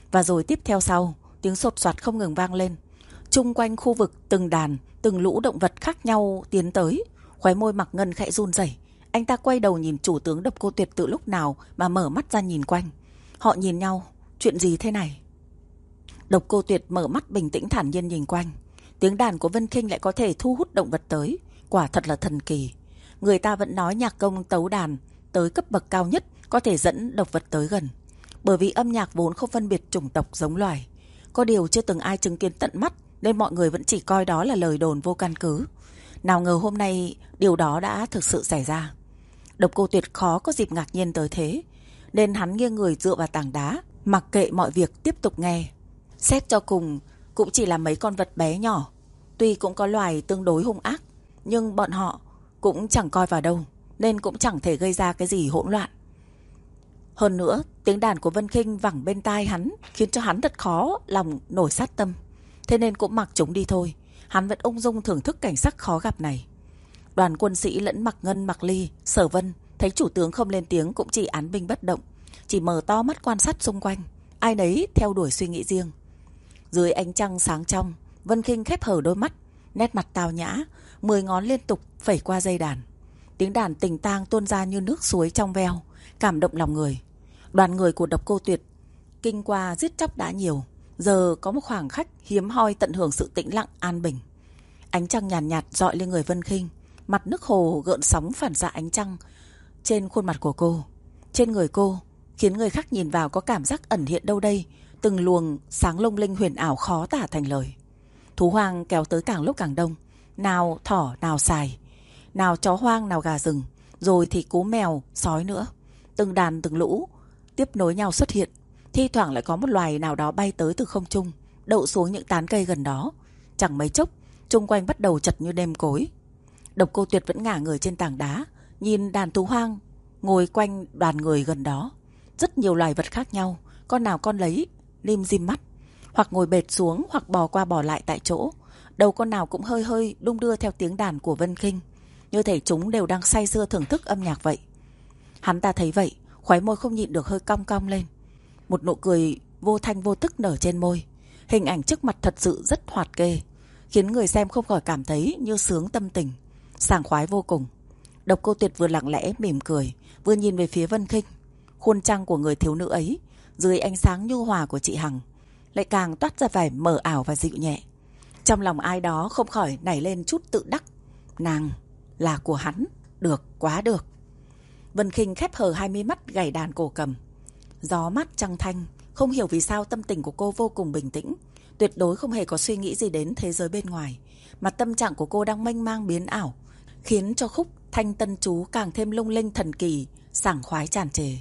Và rồi tiếp theo sau, tiếng sột soạt không ngừng vang lên. Chung quanh khu vực từng đàn, từng lũ động vật khác nhau tiến tới. Khóe môi Mạc Ngân khẽ run rẩy. Anh ta quay đầu nhìn chủ tướng Độc Cô Tuyệt từ lúc nào mà mở mắt ra nhìn quanh. Họ nhìn nhau, chuyện gì thế này? Độc Cô Tuyệt mở mắt bình tĩnh thản nhiên nhìn quanh. Tiếng đàn của Vân Khinh lại có thể thu hút động vật tới, quả thật là thần kỳ. Người ta vẫn nói nhạc công tấu đàn tới cấp bậc cao nhất có thể dẫn độc vật tới gần. Bởi vì âm nhạc vốn không phân biệt chủng tộc giống loài. Có điều chưa từng ai chứng kiến tận mắt, nên mọi người vẫn chỉ coi đó là lời đồn vô căn cứ. Nào ngờ hôm nay điều đó đã thực sự xảy ra. Độc Cô Tuyệt khó có dịp ngạc nhiên tới thế, nên hắn nghiêng người dựa vào tảng đá, mặc kệ mọi việc tiếp tục nghe. Xét cho cùng cũng chỉ là mấy con vật bé nhỏ. Tuy cũng có loài tương đối hung ác, nhưng bọn họ cũng chẳng coi vào đâu, nên cũng chẳng thể gây ra cái gì hỗn loạn. Hơn nữa, tiếng đàn của Vân Khinh vẳng bên tai hắn, khiến cho hắn thật khó lòng nổi sát tâm. Thế nên cũng mặc chúng đi thôi. Hắn vẫn ung dung thưởng thức cảnh sắc khó gặp này. Đoàn quân sĩ lẫn Mạc Ngân, Mạc Ly, Sở Vân thấy chủ tướng không lên tiếng cũng chỉ án binh bất động, chỉ mở to mắt quan sát xung quanh, ai nấy theo đuổi suy nghĩ riêng. Dưới ánh trăng sáng trong, Vân Khinh khép hờ đôi mắt, nét mặt tao nhã, mười ngón liên tục phẩy qua dây đàn. Tiếng đàn tình tang tuôn ra như nước suối trong veo, cảm động lòng người. Đoàn người của Độc Cô Tuyệt kinh qua giết chóc đã nhiều, giờ có một khoảng khách hiếm hoi tận hưởng sự tĩnh lặng an bình. Ánh trăng nhàn nhạt, nhạt dọi lên người Vân Khinh, mặt nước hồ gợn sóng phản xạ ánh trăng trên khuôn mặt của cô, trên người cô, khiến người khác nhìn vào có cảm giác ẩn hiện đâu đây từng luồng sáng lung linh huyền ảo khó tả thành lời. Thú hoang kéo tới càng lúc càng đông, nào thỏ nào sài, nào chó hoang nào gà rừng, rồi thì cú mèo, sói nữa. Từng đàn từng lũ tiếp nối nhau xuất hiện. Thi thoảng lại có một loài nào đó bay tới từ không trung, đậu xuống những tán cây gần đó. Chẳng mấy chốc, chung quanh bắt đầu chật như đêm cối. Độc Cô Tuyệt vẫn ngả người trên tảng đá, nhìn đàn thú hoang ngồi quanh đoàn người gần đó. Rất nhiều loài vật khác nhau, con nào con lấy, lim dim mắt, hoặc ngồi bệt xuống, hoặc bò qua bò lại tại chỗ. Đầu con nào cũng hơi hơi đung đưa theo tiếng đàn của Vân Khinh, như thể chúng đều đang say sưa thưởng thức âm nhạc vậy. Hắn ta thấy vậy, khóe môi không nhịn được hơi cong cong lên. Một nụ cười vô thanh vô tức nở trên môi. Hình ảnh trước mặt thật sự rất hoạt kê, khiến người xem không khỏi cảm thấy như sướng tâm tình, sảng khoái vô cùng. Độc Cô Tuyệt vừa lặng lẽ mỉm cười, vừa nhìn về phía Vân Khinh. Khuôn trăng của người thiếu nữ ấy, dưới ánh sáng nhu hòa của chị Hằng, lại càng toát ra vẻ mờ ảo và dịu nhẹ. Trong lòng ai đó không khỏi nảy lên chút tự đắc. Nàng là của hắn, được, quá được. Vân Khinh khép hờ hai mí mắt gảy đàn cổ cầm. Gió mát trăng thanh, không hiểu vì sao tâm tình của cô vô cùng bình tĩnh, tuyệt đối không hề có suy nghĩ gì đến thế giới bên ngoài, mà tâm trạng của cô đang mênh mang biến ảo, khiến cho khúc thanh tân chú càng thêm lung linh thần kỳ, sảng khoái tràn trề.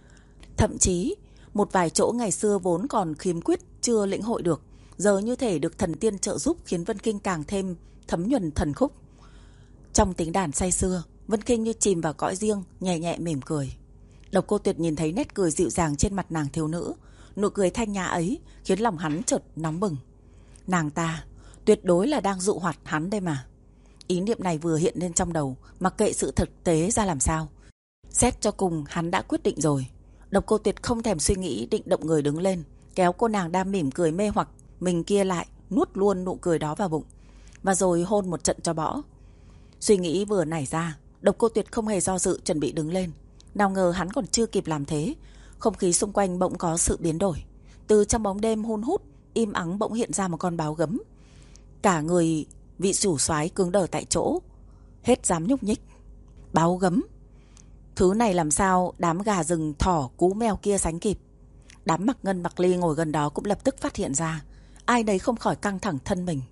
Thậm chí, một vài chỗ ngày xưa vốn còn khiếm khuyết chưa lĩnh hội được, giờ như thể được thần tiên trợ giúp, khiến Vân Khinh càng thêm thấm nhuần thần khúc. Trong tiếng đàn say sưa, Vân Khinh như chìm vào cõi riêng, nhẹ nhẹ mỉm cười. Độc Cô Tuyệt nhìn thấy nét cười dịu dàng trên mặt nàng thiếu nữ, nụ cười thanh nhã ấy khiến lòng hắn chợt nóng bừng. Nàng ta tuyệt đối là đang dụ hoặc hắn đây mà. Ý niệm này vừa hiện lên trong đầu, mặc kệ sự thực tế ra làm sao. Xét cho cùng hắn đã quyết định rồi. Độc Cô Tuyệt không thèm suy nghĩ, định động người đứng lên, kéo cô nàng đang mỉm cười mê hoặc mình kia lại, nuốt luôn nụ cười đó vào bụng, và rồi hôn một trận cho bỏ. Suy nghĩ vừa nảy ra, Độc Cô Tuyệt không hề do dự chuẩn bị đứng lên. Nào ngờ hắn còn chưa kịp làm thế, không khí xung quanh bỗng có sự biến đổi. Từ trong bóng đêm hun hút, im ắng bỗng hiện ra một con báo gấm. Cả người vị chủ soái cứng đờ tại chỗ, hết dám nhúc nhích. Báo gấm, thứ này làm sao đám gà rừng, thỏ, cú mèo kia sánh kịp. Đám Mạc Ngân, Mạc Ly ngồi gần đó cũng lập tức phát hiện ra, ai nấy không khỏi căng thẳng thân mình.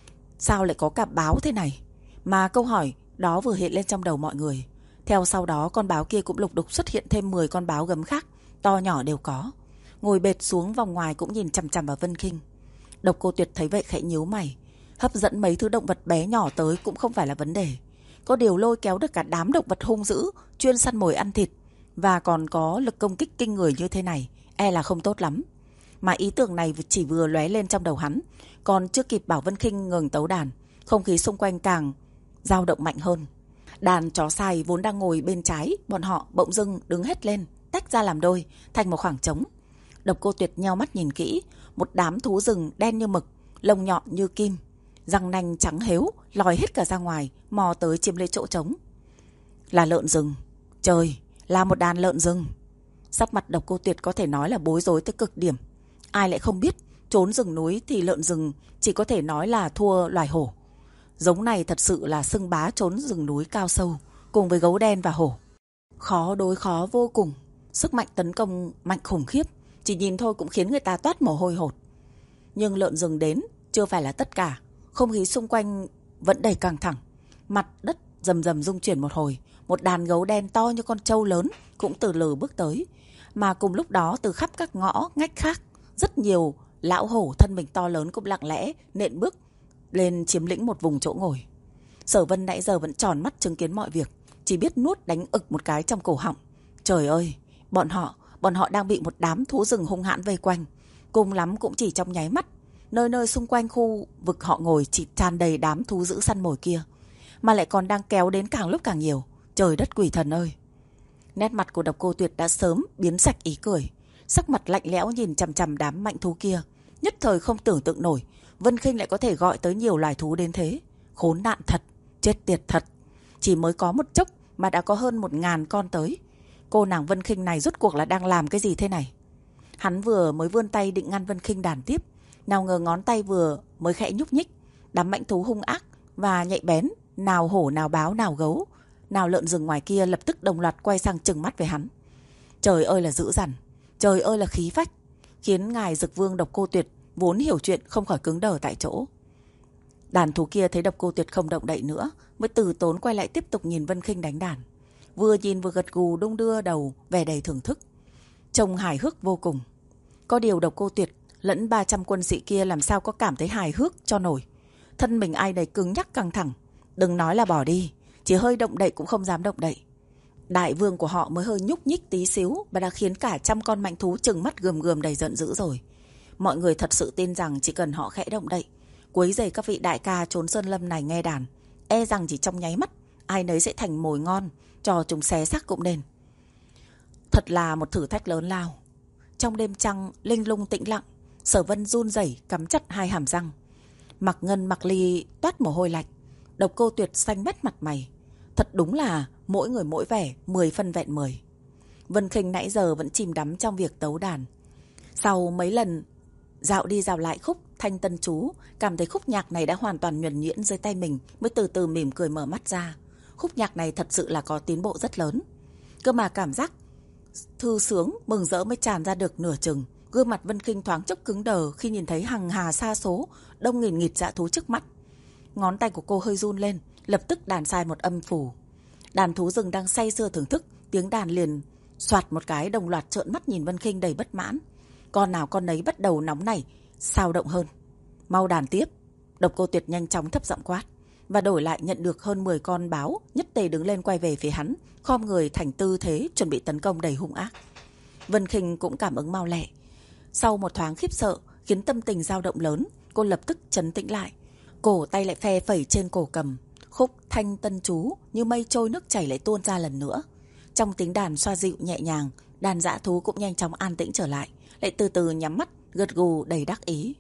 Sao lại có cả báo thế này? Mà câu hỏi đó vừa hiện lên trong đầu mọi người. Theo sau đó con báo kia cũng lục đục xuất hiện thêm mười con báo gấm khác, to nhỏ đều có. Ngồi bệt xuống vòng ngoài cũng nhìn chằm chằm vào Vân Khinh. Độc Cô Tuyệt thấy vậy khẽ nhíu mày. Hấp dẫn mấy thứ động vật bé nhỏ tới cũng không phải là vấn đề, có điều lôi kéo được cả đám động vật hung dữ chuyên săn mồi ăn thịt, và còn có lực công kích kinh người như thế này, e là không tốt lắm. Mà ý tưởng này chỉ vừa lóe lên trong đầu hắn, còn chưa kịp bảo Vân Khinh ngừng tấu đàn, không khí xung quanh càng dao động mạnh hơn. Đàn chó sài vốn đang ngồi bên trái bọn họ bỗng dưng đứng hết lên, tách ra làm đôi thành một khoảng trống. Độc Cô Tuyệt nheo mắt nhìn kỹ, một đám thú rừng đen như mực, lông nhọn như kim, răng nanh trắng hếu, lòi hết cả ra ngoài, mò tới chiếm lấy chỗ trống. Là lợn rừng. Trời, là một đàn lợn rừng. Sắc mặt Độc Cô Tuyệt có thể nói là bối rối tới cực điểm. Ai lại không biết, trốn rừng núi thì lợn rừng chỉ có thể nói là thua loài hổ. Giống này thật sự là xưng bá trốn rừng núi cao sâu, cùng với gấu đen và hổ. Khó đối khó vô cùng, sức mạnh tấn công mạnh khủng khiếp, chỉ nhìn thôi cũng khiến người ta toát mồ hôi hột. Nhưng lợn rừng đến chưa phải là tất cả, không khí xung quanh vẫn đầy căng thẳng. Mặt đất rầm rầm rung chuyển một hồi, một đàn gấu đen to như con trâu lớn cũng từ lừ bước tới. Mà cùng lúc đó từ khắp các ngõ ngách khác, rất nhiều lão hổ thân mình to lớn cũng lặng lẽ nện bước lên chiếm lĩnh một vùng chỗ ngồi. Sở Vân nãy giờ vẫn tròn mắt chứng kiến mọi việc, chỉ biết nuốt đánh ực một cái trong cổ họng. Trời ơi, bọn họ, bọn họ đang bị một đám thú rừng hung hãn vây quanh. Cùng lắm cũng chỉ trong nháy mắt, nơi nơi xung quanh khu vực họ ngồi chỉ tràn đầy đám thú dữ săn mồi kia, mà lại còn đang kéo đến càng lúc càng nhiều. Trời đất quỷ thần ơi! Nét mặt của Độc Cô Tuyệt đã sớm biến sạch ý cười, sắc mặt lạnh lẽo nhìn chằm chằm đám mạnh thú kia, nhất thời không tưởng tượng nổi Vân Khinh lại có thể gọi tới nhiều loài thú đến thế. Khốn nạn thật, chết tiệt thật. Chỉ mới có một chốc mà đã có hơn một ngàn con tới. Cô nàng Vân Khinh này rốt cuộc là đang làm cái gì thế này? Hắn vừa mới vươn tay định ngăn Vân Khinh đàn tiếp, nào ngờ ngón tay vừa mới khẽ nhúc nhích, đám mạnh thú hung ác và nhạy bén, nào hổ nào báo nào gấu, nào lợn rừng ngoài kia lập tức đồng loạt quay sang trừng mắt về hắn. Trời ơi là dữ dằn, trời ơi là khí phách, khiến ngài Dực Vương Độc Cô Tuyệt vốn hiểu chuyện không khỏi cứng đờ tại chỗ. Đàn thú kia thấy Độc Cô Tuyệt không động đậy nữa, mới từ tốn quay lại tiếp tục nhìn Vân Khinh đánh đàn, vừa nhìn vừa gật gù đung đưa đầu, vẻ đầy thưởng thức, trông hài hước vô cùng. Có điều Độc Cô Tuyệt lẫn ba trăm quân sĩ kia làm sao có cảm thấy hài hước cho nổi. Thân mình ai nấy cứng nhắc căng thẳng, đừng nói là bỏ đi, chỉ hơi động đậy cũng không dám động đậy. Đại vương của họ mới hơi nhúc nhích tí xíu mà đã khiến cả trăm con mạnh thú trừng mắt gườm gườm đầy giận dữ rồi. Mọi người thật sự tin rằng chỉ cần họ khẽ động đậy, quấy rầy các vị đại ca trốn sơn lâm này nghe đàn, e rằng chỉ trong nháy mắt ai nấy sẽ thành mồi ngon cho chúng xé xác cũng nên. Thật là một thử thách lớn lao. Trong đêm trăng linh lung tĩnh lặng, Sở Vân run rẩy cắm chặt hai hàm răng. Mặc Ngân Mặc Ly toát mồ hôi lạnh, Độc Cô Tuyệt xanh mét mặt mày. Thật đúng là mỗi người mỗi vẻ, mười phân vẹn mười. Vân Khinh nãy giờ vẫn chìm đắm trong việc tấu đàn. Sau mấy lần dạo đi dạo lại khúc Thanh Tân Chú, cảm thấy khúc nhạc này đã hoàn toàn nhuần nhuyễn dưới tay mình, mới từ từ mỉm cười mở mắt ra. Khúc nhạc này thật sự là có tiến bộ rất lớn. Cơ mà cảm giác thư sướng, mừng rỡ mới tràn ra được nửa chừng. Gương mặt Vân Khinh thoáng chốc cứng đờ khi nhìn thấy hằng hà sa số, đông nghìn nghịt dã thú trước mắt. Ngón tay của cô hơi run lên, lập tức đàn sai một âm phủ. Đàn thú rừng đang say sưa thưởng thức, tiếng đàn liền soạt một cái đồng loạt trợn mắt nhìn Vân Khinh đầy bất mãn. Con nào con nấy bắt đầu nóng nảy, sao động hơn. Mau đàn tiếp. Độc Cô Tuyệt nhanh chóng thấp giọng quát, và đổi lại nhận được hơn mười con báo nhất tề đứng lên quay về phía hắn, khom người thành tư thế chuẩn bị tấn công đầy hung ác. Vân Khinh cũng cảm ứng mau lẹ. Sau một thoáng khiếp sợ khiến tâm tình dao động lớn, cô lập tức trấn tĩnh lại, cổ tay lại phe phẩy trên cổ cầm. Khúc Thanh Tân Chú như mây trôi nước chảy lại tuôn ra lần nữa. Trong tiếng đàn xoa dịu nhẹ nhàng, đàn dã thú cũng nhanh chóng an tĩnh trở lại, lại từ từ nhắm mắt gật gù đầy đắc ý.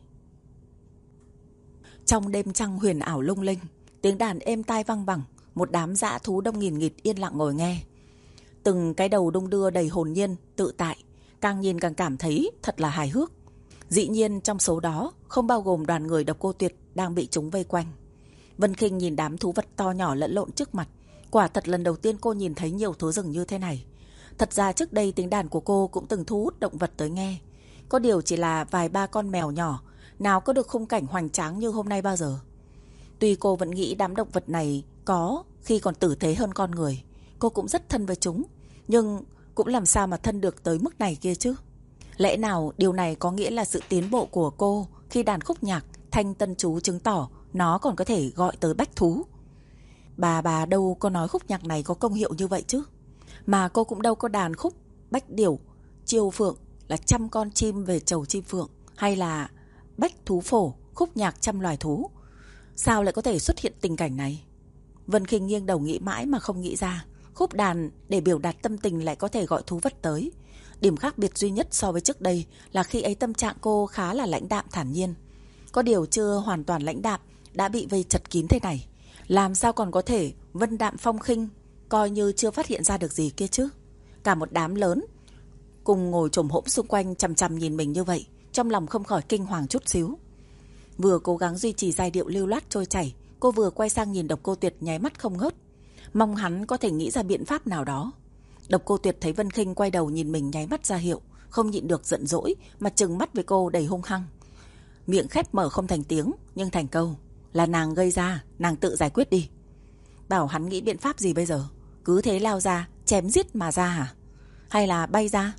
Trong đêm trăng huyền ảo lung linh, tiếng đàn êm tai vang vẳng, một đám dã thú đông nghìn nghịt yên lặng ngồi nghe. Từng cái đầu đung đưa đầy hồn nhiên, tự tại, càng nhìn càng cảm thấy thật là hài hước. Dĩ nhiên trong số đó không bao gồm đoàn người Độc Cô Tuyệt đang bị chúng vây quanh. Vân Khinh nhìn đám thú vật to nhỏ lẫn lộn trước mặt, quả thật lần đầu tiên cô nhìn thấy nhiều thú rừng như thế này. Thật ra trước đây tiếng đàn của cô cũng từng thu hút động vật tới nghe, có điều chỉ là vài ba con mèo nhỏ, nào có được khung cảnh hoành tráng như hôm nay bao giờ. Tuy cô vẫn nghĩ đám động vật này có khi còn tử tế hơn con người, cô cũng rất thân với chúng, nhưng cũng làm sao mà thân được tới mức này kia chứ. Lẽ nào điều này có nghĩa là sự tiến bộ của cô khi đàn khúc nhạc Thanh Tân Chú chứng tỏ nó còn có thể gọi tới bách thú. Bà bà đâu có nói khúc nhạc này có công hiệu như vậy chứ. Mà cô cũng đâu có đàn khúc bách điểu, chiêu phượng là trăm con chim về chầu chim phượng, hay là bách thú phổ, khúc nhạc trăm loài thú. Sao lại có thể xuất hiện tình cảnh này? Vân Khinh nghiêng đầu nghĩ mãi mà không nghĩ ra. Khúc đàn để biểu đạt tâm tình lại có thể gọi thú vật tới. Điểm khác biệt duy nhất so với trước đây là khi ấy tâm trạng cô khá là lãnh đạm thản nhiên. Có điều chưa hoàn toàn lãnh đạm, đã bị vây chật kín thế này, làm sao còn có thể vân đạm phong khinh, coi như chưa phát hiện ra được gì kia chứ. Cả một đám lớn cùng ngồi chồm hổm xung quanh chằm chằm nhìn mình như vậy, trong lòng không khỏi kinh hoàng chút xíu. Vừa cố gắng duy trì giai điệu lưu loát trôi chảy, cô vừa quay sang nhìn Độc Cô Tuyệt nháy mắt không ngớt, mong hắn có thể nghĩ ra biện pháp nào đó. Độc Cô Tuyệt thấy Vân Khinh quay đầu nhìn mình nháy mắt ra hiệu, không nhịn được giận dỗi mà trừng mắt với cô đầy hung hăng. Miệng khép mở không thành tiếng, nhưng thành câu: là nàng gây ra, nàng tự giải quyết đi. Bảo hắn nghĩ biện pháp gì bây giờ? Cứ thế lao ra, chém giết mà ra hả? Hay là bay ra?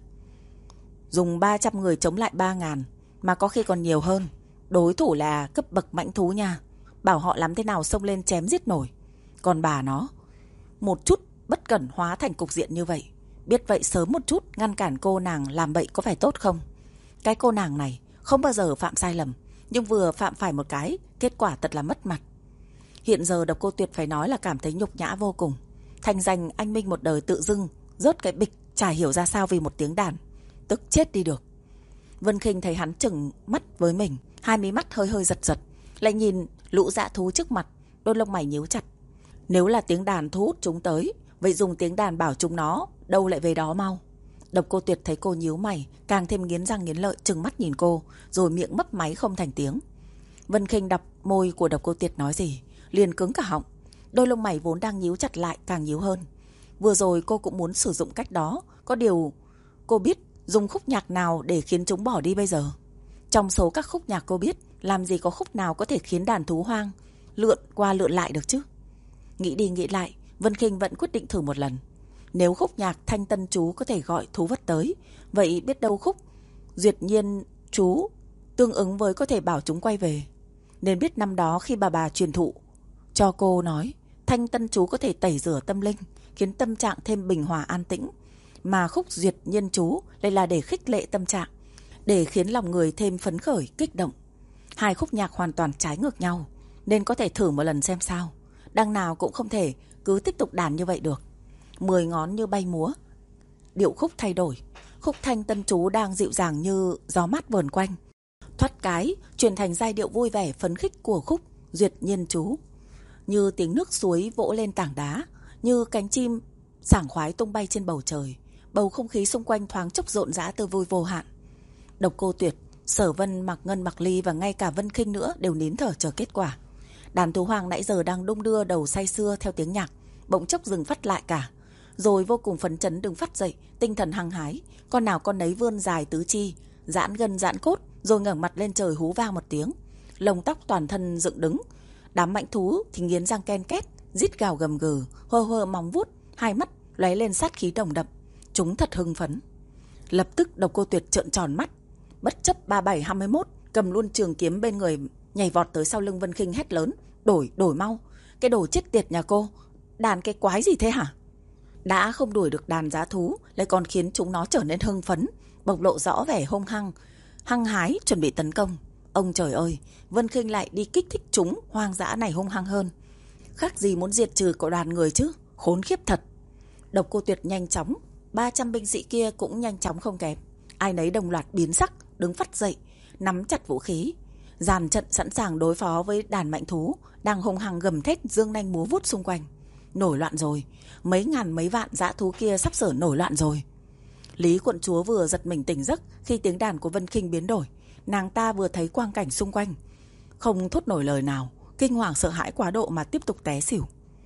Dùng ba trăm người chống lại ba ngàn, mà có khi còn nhiều hơn. Đối thủ là cấp bậc mãnh thú nha. Bảo họ làm thế nào xông lên chém giết nổi. Còn bà nó, một chút bất cẩn hóa thành cục diện như vậy. Biết vậy sớm một chút ngăn cản cô nàng làm bậy có phải tốt không? Cái cô nàng này không bao giờ phạm sai lầm, nhưng vừa phạm phải một cái, kết quả thật là mất mặt. Hiện giờ Độc Cô Tuyệt phải nói là cảm thấy nhục nhã vô cùng. Thành danh anh minh một đời tự dưng rớt cái bịch, chả hiểu ra sao vì một tiếng đàn. Tức chết đi được. Vân Khinh thấy hắn chừng mắt với mình, hai mí mắt hơi hơi giật giật, lại nhìn lũ dã thú trước mặt, đôi lông mày nhíu chặt. Nếu là tiếng đàn thu hút chúng tới, vậy dùng tiếng đàn bảo chúng nó đâu lại về đó mau. Độc Cô Tuyệt thấy cô nhíu mày, càng thêm nghiến răng nghiến lợi trừng mắt nhìn cô, rồi miệng mấp máy không thành tiếng. Vân Khinh đọc môi của Độc Cô Tuyệt nói gì, liền cứng cả họng. Đôi lông mày vốn đang nhíu chặt lại càng nhíu hơn. Vừa rồi cô cũng muốn sử dụng cách đó, có điều cô biết dùng khúc nhạc nào để khiến chúng bỏ đi bây giờ. Trong số các khúc nhạc cô biết, làm gì có khúc nào có thể khiến đàn thú hoang lượn qua lượn lại được chứ. Nghĩ đi nghĩ lại, Vân Khinh vẫn quyết định thử một lần. Nếu khúc nhạc Thanh Tân Chú có thể gọi thú vật tới, vậy biết đâu khúc Duyệt Nhiên Chú tương ứng với có thể bảo chúng quay về. Nên biết năm đó khi bà bà truyền thụ cho cô nói Thanh Tân Chú có thể tẩy rửa tâm linh, khiến tâm trạng thêm bình hòa an tĩnh, mà khúc Duyệt Nhiên Chú lại là để khích lệ tâm trạng, để khiến lòng người thêm phấn khởi, kích động. Hai khúc nhạc hoàn toàn trái ngược nhau, nên có thể thử một lần xem sao. Đằng nào cũng không thể cứ tiếp tục đàn như vậy được. Mười ngón như bay múa, điệu khúc thay đổi. Khúc Thanh Tân Chú đang dịu dàng như gió mát vờn quanh, thoát cái chuyển thành giai điệu vui vẻ phấn khích của khúc Duyệt Nhiên Chú. Như tiếng nước suối vỗ lên tảng đá, như cánh chim sảng khoái tung bay trên bầu trời. Bầu không khí xung quanh thoáng chốc rộn rã tươi vui vô hạn. Độc Cô Tuyệt, Sở Vân, Mạc Ngân, Mạc Ly và ngay cả Vân Khinh nữa đều nín thở chờ kết quả. Đàn thú hoang nãy giờ đang đung đưa đầu say sưa theo tiếng nhạc, bỗng chốc dừng phát lại cả, rồi vô cùng phấn chấn đứng phát dậy, tinh thần hăng hái, con nào con nấy vươn dài tứ chi, giãn gân giãn cốt, rồi ngẩng mặt lên trời hú vang một tiếng, lông tóc toàn thân dựng đứng. Đám mãnh thú thì nghiến răng ken két, rít gào gầm gừ, hơ hơ móng vuốt, hai mắt lóe lên sát khí đồng đậm. Chúng thật hưng phấn. Lập tức Độc Cô Tuyệt trợn tròn mắt, bất chấp ba bảy hai mươi mốt, cầm luôn trường kiếm bên người, nhảy vọt tới sau lưng Vân Khinh hét lớn: "Đổi, đổi mau! Cái đồ chết tiệt nhà cô, đàn cái quái gì thế hả?" Đã không đuổi được đàn dã thú, lại còn khiến chúng nó trở nên hưng phấn, bộc lộ rõ vẻ hung hăng, hăng hái chuẩn bị tấn công. Ông trời ơi, Vân Khinh lại đi kích thích chúng hoang dã này hung hăng hơn. Khác gì muốn diệt trừ cậu đoàn người chứ, khốn khiếp thật. Độc Cô Tuyệt nhanh chóng, ba trăm binh sĩ kia cũng nhanh chóng không kém. Ai nấy đồng loạt biến sắc, đứng phắt dậy, nắm chặt vũ khí, dàn trận sẵn sàng đối phó với đàn mạnh thú đang hung hăng gầm thét dương nanh múa vuốt xung quanh. Nổi loạn rồi, mấy ngàn mấy vạn dã thú kia sắp sửa nổi loạn rồi. Lý quận chúa vừa giật mình tỉnh giấc khi tiếng đàn của Vân Khinh biến đổi. Nàng ta vừa thấy quang cảnh xung quanh, không thốt nổi lời nào, kinh hoàng sợ hãi quá độ mà tiếp tục té xỉu.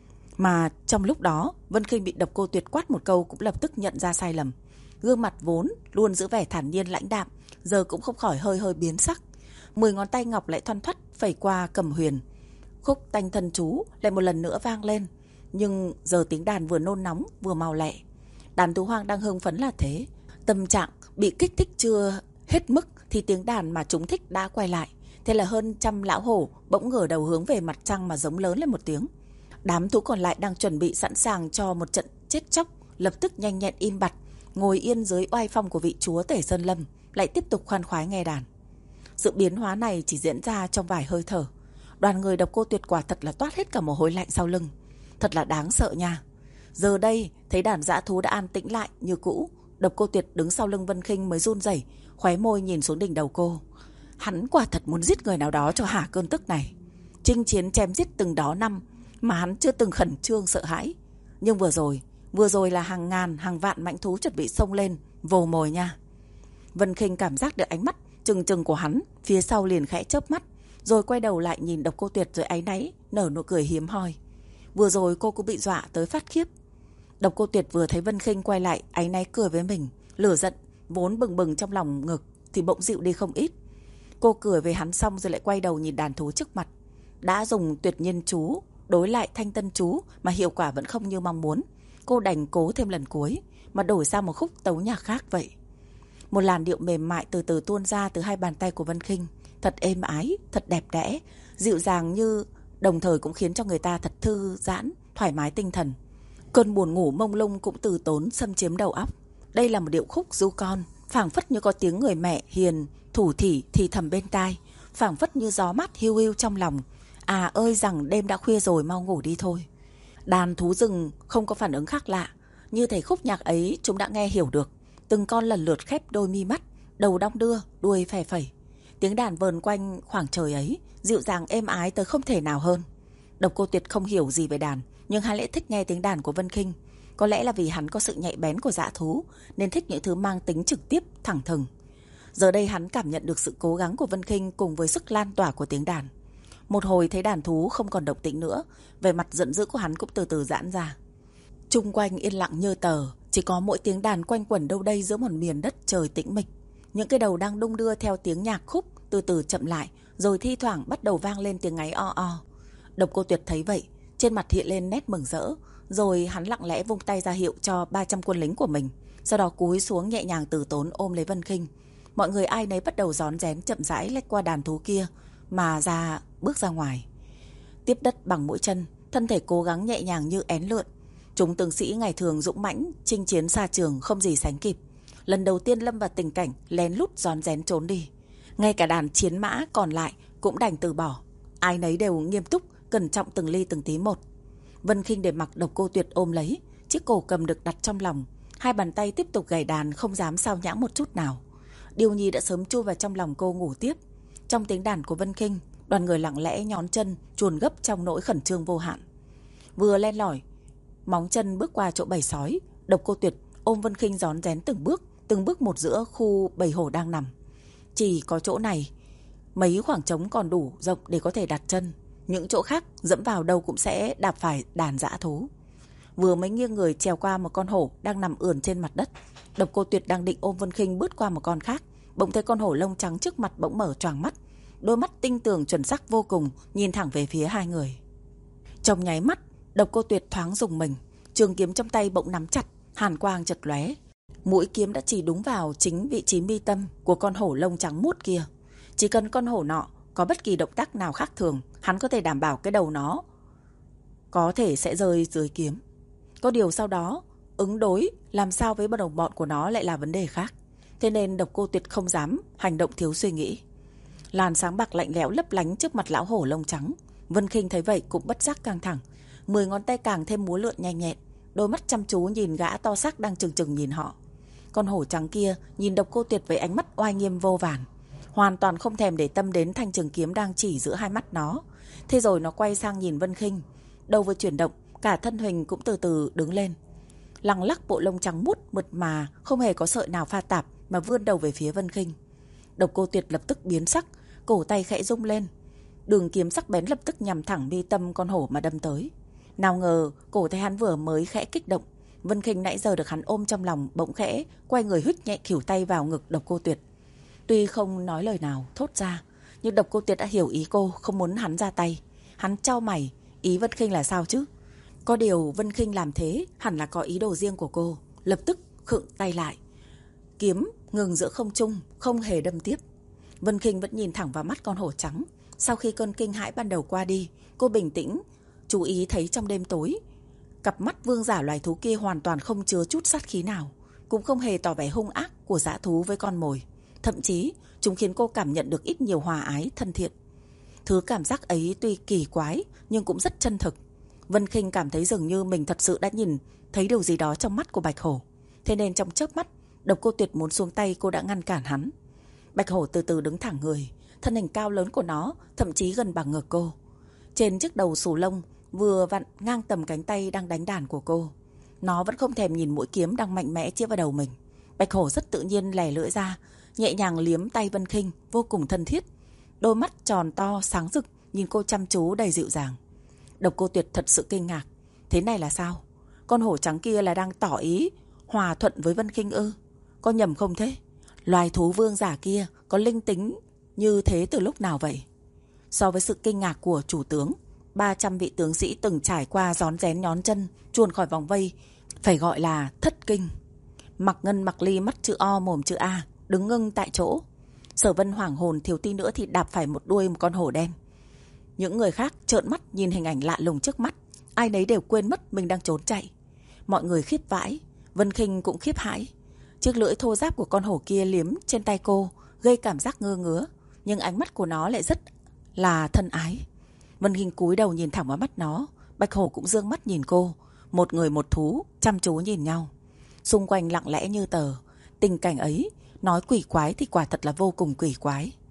Mà trong lúc đó, Vân Khinh bị Độc Cô Tuyệt quát một câu cũng lập tức nhận ra sai lầm. Gương mặt vốn luôn giữ vẻ thản nhiên lãnh đạm, giờ cũng không khỏi hơi hơi biến sắc. Mười ngón tay ngọc lại thoăn thoắt phẩy qua cầm huyền. Khúc Thanh Tân Chú lại một lần nữa vang lên, nhưng giờ tiếng đàn vừa nôn nóng vừa mau lẹ. Đàn thú hoang đang hưng phấn là thế, tâm trạng bị kích thích chưa hết mức thì tiếng đàn mà chúng thích đã quay lại. Thế là hơn trăm lão hổ bỗng ngửa đầu hướng về mặt trăng mà giống lớn lên một tiếng. Đám thú còn lại đang chuẩn bị sẵn sàng cho một trận chết chóc, lập tức nhanh nhẹn im bặt, ngồi yên dưới oai phong của vị chúa tể Sơn Lâm, lại tiếp tục khoan khoái nghe đàn. Sự biến hóa này chỉ diễn ra trong vài hơi thở. Đoàn người Độc Cô Tuyệt quả thật là toát hết cả mồ hôi lạnh sau lưng. Thật là đáng sợ nha. Giờ đây thấy đàn dã thú đã an tĩnh lại như cũ, Độc Cô Tuyệt đứng sau lưng Vân Khinh mới run rẩy, khóe môi nhìn xuống đỉnh đầu cô. Hắn quả thật muốn giết người nào đó cho hả cơn tức này. Chinh chiến chém giết từng đó năm mà hắn chưa từng khẩn trương sợ hãi. Nhưng vừa rồi, vừa rồi là hàng ngàn, hàng vạn mãnh thú chuẩn bị xông lên, vồ mồi nha. Vân Khinh cảm giác được ánh mắt trừng trừng của hắn, phía sau liền khẽ chớp mắt, rồi quay đầu lại nhìn Độc Cô Tuyệt rồi áy náy, nở nụ cười hiếm hoi. Vừa rồi cô cũng bị dọa tới phát khiếp. Độc Cô Tuyệt vừa thấy Vân Khinh quay lại, áy náy cười với mình, lửa giận vốn bừng bừng trong lòng ngực thì bỗng dịu đi không ít. Cô cười với hắn xong rồi lại quay đầu nhìn đàn thú trước mặt. Đã dùng tuyệt nhiên chú đối lại thanh tân chú mà hiệu quả vẫn không như mong muốn. Cô đành cố thêm lần cuối mà đổi ra một khúc tấu nhạc khác vậy. Một làn điệu mềm mại từ từ tuôn ra từ hai bàn tay của Vân Khinh, thật êm ái, thật đẹp đẽ, dịu dàng, như đồng thời cũng khiến cho người ta thật thư giãn, thoải mái tinh thần. Cơn buồn ngủ mông lung cũng từ tốn xâm chiếm đầu óc. Đây là một điệu khúc ru con, phảng phất như có tiếng người mẹ hiền thủ thỉ thì thầm bên tai, phảng phất như gió mát hiu hiu trong lòng. À ơi rằng đêm đã khuya rồi, mau ngủ đi thôi. Đàn thú rừng không có phản ứng khác lạ, như thể khúc nhạc ấy chúng đã nghe hiểu được. Từng con lần lượt khép đôi mi mắt, đầu đong đưa, đuôi phè phẩy. Tiếng đàn vờn quanh khoảng trời ấy, dịu dàng êm ái tới không thể nào hơn. Độc Cô Tuyệt không hiểu gì về đàn, nhưng hắn lại thích nghe tiếng đàn của Vân Khinh. Có lẽ là vì hắn có sự nhạy bén của dã thú, nên thích những thứ mang tính trực tiếp, thẳng thừng. Giờ đây hắn cảm nhận được sự cố gắng của Vân Khinh cùng với sức lan tỏa của tiếng đàn. Một hồi thấy đàn thú không còn động tĩnh nữa, vẻ mặt giận dữ của hắn cũng từ từ giãn ra. Chung quanh yên lặng như tờ, chỉ có mỗi tiếng đàn quanh quẩn đâu đây giữa một miền đất trời tĩnh mịch. Những cái đầu đang đung đưa theo tiếng nhạc khúc từ từ chậm lại, rồi thi thoảng bắt đầu vang lên tiếng ngáy o o. Độc Cô Tuyệt thấy vậy, trên mặt hiện lên nét mừng rỡ, rồi hắn lặng lẽ vung tay ra hiệu cho ba trăm quân lính của mình, sau đó cúi xuống nhẹ nhàng từ tốn ôm lấy Vân Khinh. Mọi người ai nấy bắt đầu rón rén chậm rãi lách qua đàn thú kia mà ra bước ra ngoài. Tiếp đất bằng mũi chân, thân thể cố gắng nhẹ nhàng như én lượn. Chúng tướng sĩ ngày thường dũng mãnh, chinh chiến xa trường không gì sánh kịp, lần đầu tiên lâm vào tình cảnh lén lút rón rén trốn đi. Ngay cả đàn chiến mã còn lại cũng đành từ bỏ, ai nấy đều nghiêm túc, cẩn trọng từng ly từng tí một. Vân Khinh để mặc Độc Cô Tuyệt ôm lấy, chiếc cổ cầm được đặt trong lòng, hai bàn tay tiếp tục gảy đàn không dám sao nhãng một chút nào. Điêu Nhi đã sớm chui vào trong lòng cô ngủ tiếp. Trong tiếng đàn của Vân Khinh, đoàn người lặng lẽ nhón chân, chuồn gấp trong nỗi khẩn trương vô hạn. Vừa len lỏi móng chân bước qua chỗ bầy sói, Độc Cô Tuyệt ôm Vân Khinh rón rén từng bước, từng bước một giữa khu bầy hổ đang nằm. Chỉ có chỗ này, mấy khoảng trống còn đủ rộng để có thể đặt chân, những chỗ khác dẫm vào đâu cũng sẽ đạp phải đàn dã thú. Vừa mới nghiêng người trèo qua một con hổ đang nằm ườn trên mặt đất, Độc Cô Tuyệt đang định ôm Vân Khinh bước qua một con khác, bỗng thấy con hổ lông trắng trước mặt bỗng mở choàng mắt, đôi mắt tinh tường chuẩn xác vô cùng nhìn thẳng về phía hai người. Trong nháy mắt, Độc Cô Tuyệt thoáng rùng mình, trường kiếm trong tay bỗng nắm chặt, hàn quang chật lóe. Mũi kiếm đã chỉ đúng vào chính vị trí mi tâm của con hổ lông trắng muốt kia. Chỉ cần con hổ nọ có bất kỳ động tác nào khác thường, hắn có thể đảm bảo cái đầu nó có thể sẽ rơi dưới kiếm. Có điều sau đó, ứng đối làm sao với đồng bọn của nó lại là vấn đề khác. Thế nên Độc Cô Tuyệt không dám hành động thiếu suy nghĩ. Làn sáng bạc lạnh lẽo lấp lánh trước mặt lão hổ lông trắng. Vân Khinh thấy vậy cũng bất giác căng thẳng, mười ngón tay càng thêm múa lượn nhanh nhẹn, đôi mắt chăm chú nhìn gã to xác đang trừng trừng nhìn họ. Con hổ trắng kia nhìn Độc Cô Tuyệt với ánh mắt oai nghiêm vô vàn, hoàn toàn không thèm để tâm đến thanh trường kiếm đang chỉ giữa hai mắt nó. Thế rồi nó quay sang nhìn Vân Khinh, đầu vừa chuyển động, cả thân hình cũng từ từ đứng lên, lằng lắc bộ lông trắng muốt mượt mà không hề có sợi nào pha tạp mà vươn đầu về phía Vân Khinh. Độc Cô Tuyệt lập tức biến sắc, cổ tay khẽ rung lên, đường kiếm sắc bén lập tức nhằm thẳng mi tâm con hổ mà đâm tới. Nào ngờ cổ tay hắn vừa mới khẽ kích động, Vân Khinh nãy giờ được hắn ôm trong lòng bỗng khẽ quay người huých nhẹ khỉu tay vào ngực Độc Cô Tuyệt. Tuy không nói lời nào thốt ra, nhưng Độc Cô Tuyệt đã hiểu ý cô không muốn hắn ra tay. Hắn chau mày, ý Vân Khinh là sao chứ? Có điều Vân Khinh làm thế hẳn là có ý đồ riêng của cô, lập tức khựng tay lại. Kiếm ngừng giữa không trung, không hề đâm tiếp. Vân Khinh vẫn nhìn thẳng vào mắt con hổ trắng. Sau khi cơn kinh hãi ban đầu qua đi, cô bình tĩnh chú ý thấy trong đêm tối, cặp mắt vương giả loài thú kia hoàn toàn không chứa chút sát khí nào, cũng không hề tỏ vẻ hung ác của dã thú với con mồi. Thậm chí chúng khiến cô cảm nhận được ít nhiều hòa ái thân thiện. Thứ cảm giác ấy tuy kỳ quái nhưng cũng rất chân thực. Vân Khinh cảm thấy dường như mình thật sự đã nhìn thấy điều gì đó trong mắt của bạch hổ. Thế nên trong chớp mắt Độc Cô Tuyệt muốn xuống tay, cô đã ngăn cản hắn. Bạch hổ từ từ đứng thẳng người, thân hình cao lớn của nó thậm chí gần bằng ngực cô. Trên chiếc đầu xù lông vừa vặn ngang tầm cánh tay đang đánh đàn của cô. Nó vẫn không thèm nhìn mũi kiếm đang mạnh mẽ chĩa vào đầu mình. Bạch hổ rất tự nhiên lè lưỡi ra, nhẹ nhàng liếm tay Vân Khinh, vô cùng thân thiết. Đôi mắt tròn to sáng rực nhìn cô chăm chú đầy dịu dàng. Độc Cô Tuyệt thật sự kinh ngạc. Thế này là sao? Con hổ trắng kia là đang tỏ ý hòa thuận với Vân Khinh ư? Có nhầm không thế? Loài thú vương giả kia có linh tính như thế từ lúc nào vậy? So với sự kinh ngạc của chủ tướng, ba trăm vị tướng sĩ từng trải qua rón rén nhón chân chuồn khỏi vòng vây phải gọi là thất kinh. Mặc Ngân Mặc Ly mắt chữ O mồm chữ A, đứng ngưng tại chỗ. Sở Vân hoảng hồn, thiếu tí nữa thì đạp phải một đuôi một con hổ đen. Những người khác trợn mắt nhìn hình ảnh lạ lùng trước mắt, ai nấy đều quên mất mình đang trốn chạy. Mọi người khiếp vãi, Vân Khinh cũng khiếp hãi. Chiếc lưỡi thô ráp của con hổ kia liếm trên tay cô gây cảm giác ngơ ngứa, nhưng ánh mắt của nó lại rất là thân ái. Vân Khinh cúi đầu nhìn thẳng vào mắt nó, Bạch hổ cũng dương mắt nhìn cô. Một người một thú chăm chú nhìn nhau, xung quanh lặng lẽ như tờ. Tình cảnh ấy nói quỷ quái thì quả thật là vô cùng quỷ quái.